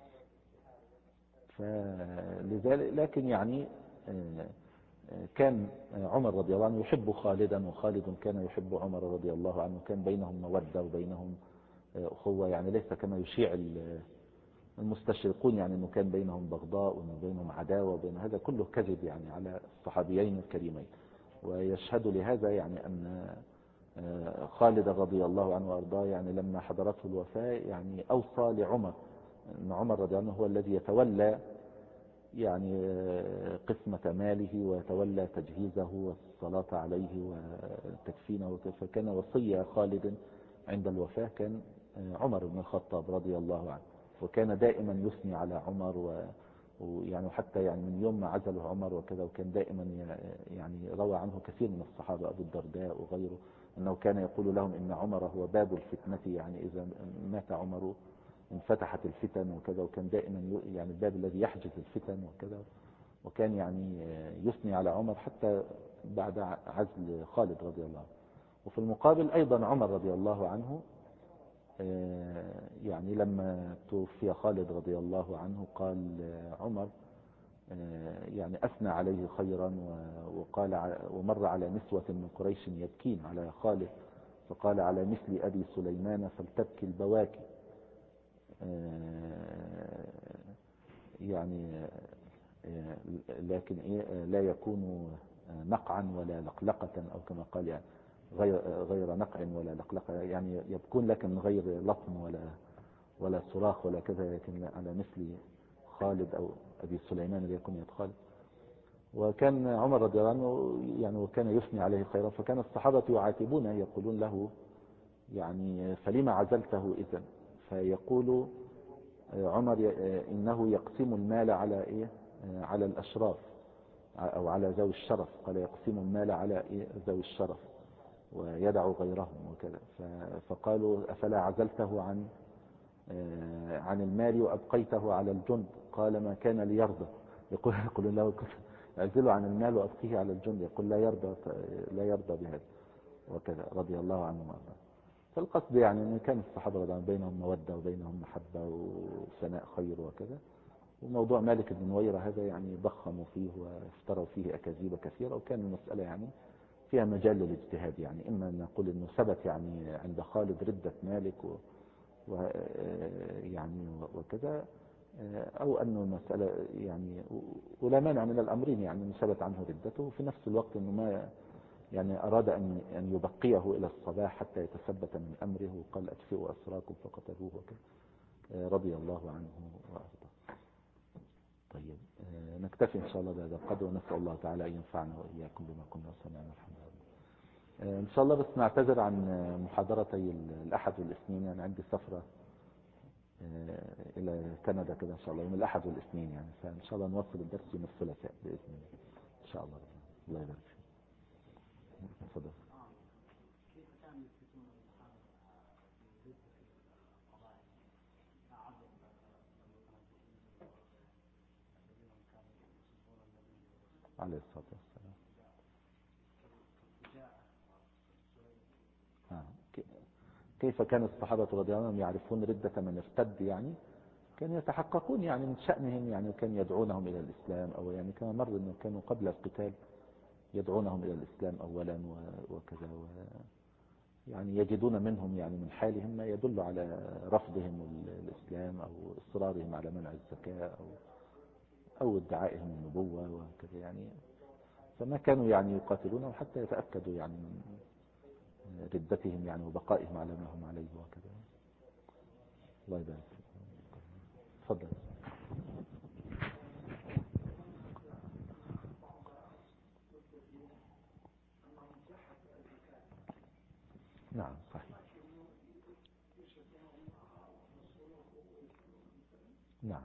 فلذلك لكن يعني كان عمر رضي الله عنه يحب خالدا، وخالد كان يحب عمر رضي الله عنه، كان بينهم مودة وبينهم أخوة، يعني ليس كما يشيع المستشرقون يعني أنه كان بينهم بغضاء وأنه بينهم عداوة، وبين هذا كله كذب يعني على الصحابيين الكريمين. ويشهد لهذا يعني أن خالد رضي الله عنه وأرضاه يعني لما حضرته الوفاة يعني أوصى لعمر أن عمر رضي الله عنه هو الذي يتولى يعني قسمة ماله ويتولى تجهيزه والصلاة عليه وتكفينه. فكان وصية خالد عند الوفاة كان عمر بن الخطاب رضي الله عنه، وكان دائما يثني على عمر ويعني حتى يعني من يوم ما عزله عمر وكذا، وكان دائما يعني روى عنه كثير من الصحابة أبو الدرداء وغيره أنه كان يقول لهم إن عمر هو باب الفتنة، يعني إذا مات عمر انفتحت الفتن وكذا، وكان دائما يعني الباب الذي يحجز الفتن وكذا. وكان يعني يثني على عمر حتى بعد عزل خالد رضي الله عنه. وفي المقابل أيضا عمر رضي الله عنه يعني لما توفي خالد رضي الله عنه قال عمر يعني أثنى عليه خيرا، وقال ومر على نسوة من قريش يبكين على خالد، فقال على مثل أبي سليمان فلتبكي البواكي. يعني لكن لا يكون نقعا ولا لقلقة، أو كما قال يعني غير نقع ولا لقلقة، يعني يبكون لكن من غير لطم ولا صراخ ولا كذا، لكن على مثل خالد أو أبي سليمان ليكن يد خالد. وكان عمر رضي الله عنه يعني وكان يثني عليه خيرا، فكان الصحابة يعاتبونه يقولون له يعني فلما عزلته إذن؟ فيقول عمر إنه يقسم المال على على الأشراف أو على ذوي الشرف، قال يقسم المال على ذوي الشرف ويدع غيرهم وكذا. فقالوا أفلا عزلته عن المال وأبقيته على الجند؟ قال ما كان ليرضى. يقول له اعزله عن المال وأبقيه على الجند، يقول لا يرضى بهذا وكذا رضي الله عنه وارضاه. فالقصد يعني أن كان الصحابة رضي الله بينهم مودة وبينهم محبة وثناء خير وكذا. وموضوع مالك بن نويرة هذا يعني ضخموا فيه وافتروا فيه أكاذيب كثيرة، وكان المسألة يعني فيها مجال للاجتهاد، يعني إما أن نقول أنه ثبت يعني عند خالد ردة مالك يعني وكذا، أو أنه المسألة يعني ولا مانع من الأمرين، يعني أنه ثبت عنه ردته، وفي نفس الوقت أنه ما يعني أراد أن يبقيه إلى الصباح حتى يتثبت من أمره، وقال أطفئوا أسراكم فقتلوه وكذا رضي الله عنه وأرضاه. طيب نكتفي إن شاء الله بهذا القدر، ونسأل الله تعالى أن ينفعنا وإياكم بما كنا سمعنا. الحمد لله. إن شاء الله بس نعتذر عن محاضرتي الأحد والاثنين، يعني عندي سفرة إلى كندا كده إن شاء الله يوم الأحد والاثنين، يعني فإن شاء الله نوصل الدرس يوم الثلاثاء بإذن الله إن شاء الله. الله يبارك فيك. تفضل. عليه الصلاة والسلام. كيف كان الصحابة رضي الله عنهم يعرفون ردة من ارتد؟ يعني كانوا يتحققون يعني من شأنهم، يعني كان يدعونهم إلى الإسلام، أو يعني كما مر أنه كانوا قبل القتال يدعونهم إلى الإسلام أولا وكذا، يعني يجدون منهم يعني من حالهم ما يدل على رفضهم الإسلام أو إصرارهم على منع الزكاة أو ادعائهم النبوة وكذا، يعني فما كانوا يعني يقاتلونه حتى يتأكدوا يعني من ردتهم يعني وبقائهم على ما هم عليه وكذا. الله يبارك فيك. تفضل. نعم صحيح. نعم.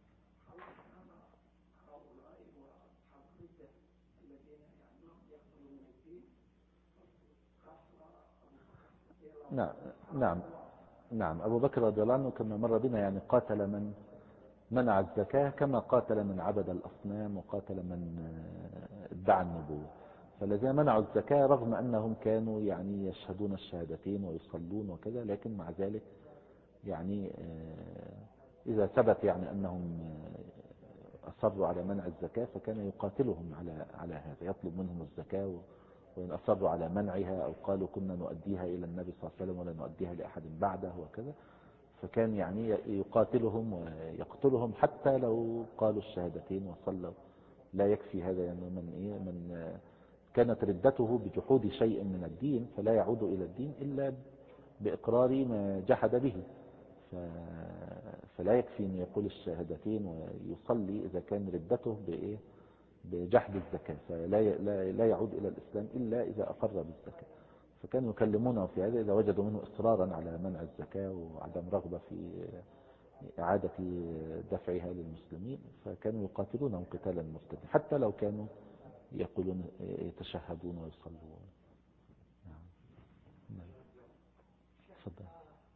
نعم. نعم. نعم. أبو بكر رضي الله عنه كما مر بنا يعني قاتل من منع الزكاة، كما قاتل من عبد الأصنام، وقاتل من ادعى النبوة. فالذين منعوا الزكاة رغم أنهم كانوا يعني يشهدون الشهادتين ويصلون وكذا، لكن مع ذلك يعني إذا ثبت يعني أنهم أصروا على منع الزكاة فكان يقاتلهم على هذا، يطلب منهم الزكاة، وإن أصروا على منعها أو قالوا كنا نؤديها إلى النبي صلى الله عليه وسلم ولا نؤديها لأحد بعده وكذا، فكان يعني يقاتلهم ويقتلهم حتى لو قالوا الشهادتين وصلوا. لا يكفي هذا يعني من كانت ردته بجحود شيء من الدين، فلا يعود إلى الدين إلا بإقرار ما جحد به. فلا يكفي أن يقول الشهادتين ويصلي إذا كان ردته بجحد الزكاة، فلا يعود إلى الإسلام إلا إذا أقر بالزكاة. فكانوا يكلمونه في هذا إذا وجدوا منه إصرارا على منع الزكاة وعدم رغبة في إعادة دفعها للمسلمين، فكانوا يقاتلونهم قتالا مرتدا حتى لو كانوا يقولون يتشهدون ويصلون. نعم. تفضل.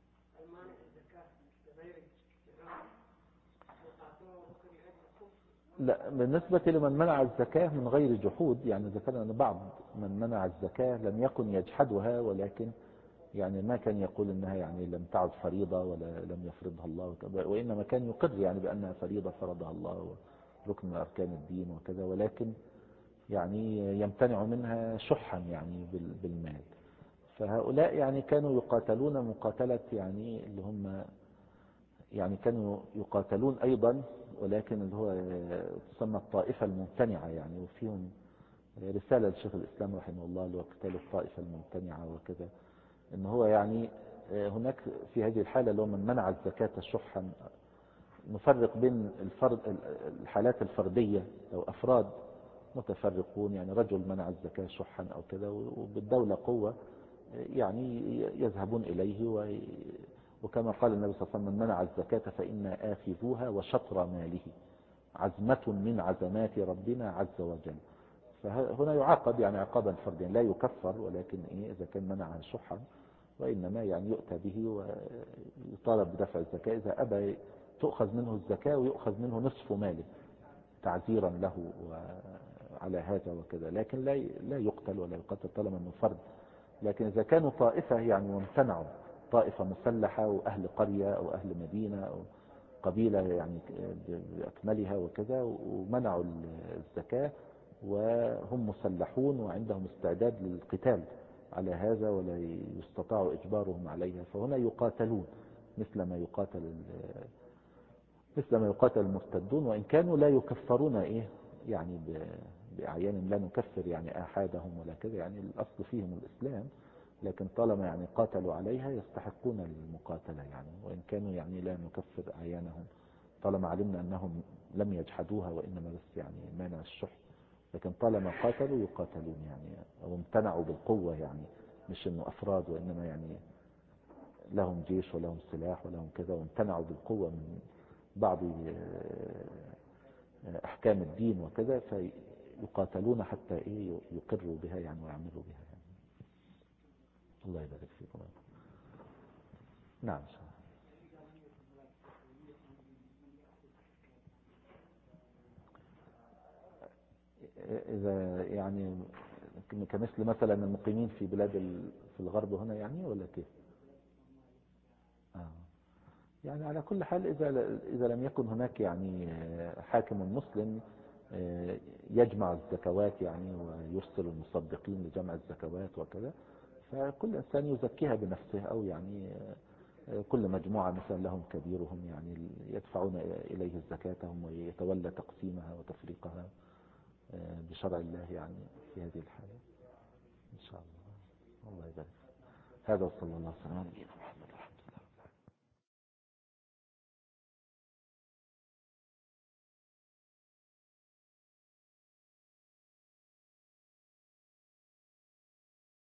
لا، بالنسبة لمن منع الزكاة من غير جحود، يعني ذكرنا أن بعض من منع الزكاة لم يكن يجحدها، ولكن يعني ما كان يقول إنها يعني لم تعد فريضة ولا لم يفرضها الله وإنما كان يقر يعني بأنها فريضة فرضها الله وركن من أركان الدين وكذا، ولكن يعني يمتنع منها شحا يعني بالمال. فهؤلاء يعني كانوا يقاتلون مقاتلة يعني اللي هم يعني كانوا يقاتلون أيضا، ولكن اللي هو تسمى الطائفة الممتنعة يعني. وفيهم رسالة لشيخ الإسلام رحمه الله اللي هو قتال الطائفة الممتنعة وكذا، إن هو يعني هناك في هذه الحالة اللي هو من منع الزكاة شحا، نفرق بين الحالات الفردية لو أفراد متفرقون، يعني رجل منع الزكاة شحا أو كذا وبالدولة قوة يعني يذهبون إليه وكما قال النبي صلى الله عليه وسلم من منع الزكاة فإنا آخذوها وشطر ماله، عزمة من عزمات ربنا عز وجل. فهنا يعاقب يعني عقابا فرديا، لا يكفر، ولكن إذا كان منعها شحا وإنما يعني يؤتى به ويطالب بدفع الزكاة. إذا أبى تؤخذ منه الزكاة ويؤخذ منه نصف ماله تعزيرا له على هذا وكذا، لكن لا يقتل ولا يقتل طالما أنه فرد. لكن إذا كانوا طائفة يعني وامتنعوا، طائفة مسلحة وأهل قرية أو أهل مدينة أو قبيلة يعني بأكملها وكذا، ومنعوا الزكاة وهم مسلحون وعندهم استعداد للقتال على هذا ولا يستطاع إجبارهم عليها، فهنا يقاتلون مثل ما يقاتل المرتدون، وإن كانوا لا يكفرون يعني بأعيان، لا نكفر يعني آحادهم ولا كذا، يعني الأصل فيهم الإسلام، لكن طالما يعني قاتلوا عليها يستحقون المقاتلة يعني، وإن كانوا يعني لا نكفر أعيانهم طالما علمنا أنهم لم يجحدوها وإنما بس يعني مانع الشح. لكن طالما قاتلوا يقاتلون يعني، أو امتنعوا بالقوة يعني، مش إنه أفراد وإنما يعني لهم جيش ولهم سلاح ولهم كذا، وامتنعوا بالقوة من بعض أحكام الدين وكذا، فيقاتلون حتى يقروا بها يعني ويعملوا بها يعني. الله يبارك فيكم. نعم. إذا يعني كمثل مثلا المقيمين في بلاد في الغرب هنا يعني، ولا كيف؟ يعني على كل حال إذا لم يكن هناك يعني حاكم مسلم يجمع الزكوات يعني ويرسل المصدقين لجمع الزكوات وكذا، فكل إنسان يزكيها بنفسه، أو يعني كل مجموعة مثلا لهم كبيرهم يعني يدفعون إليه زكاتهم ويتولى تقسيمها وتفريقها بشرع الله يعني في هذه الحالة إن شاء الله. الله يبارك. هذا وصلى الله وسلم.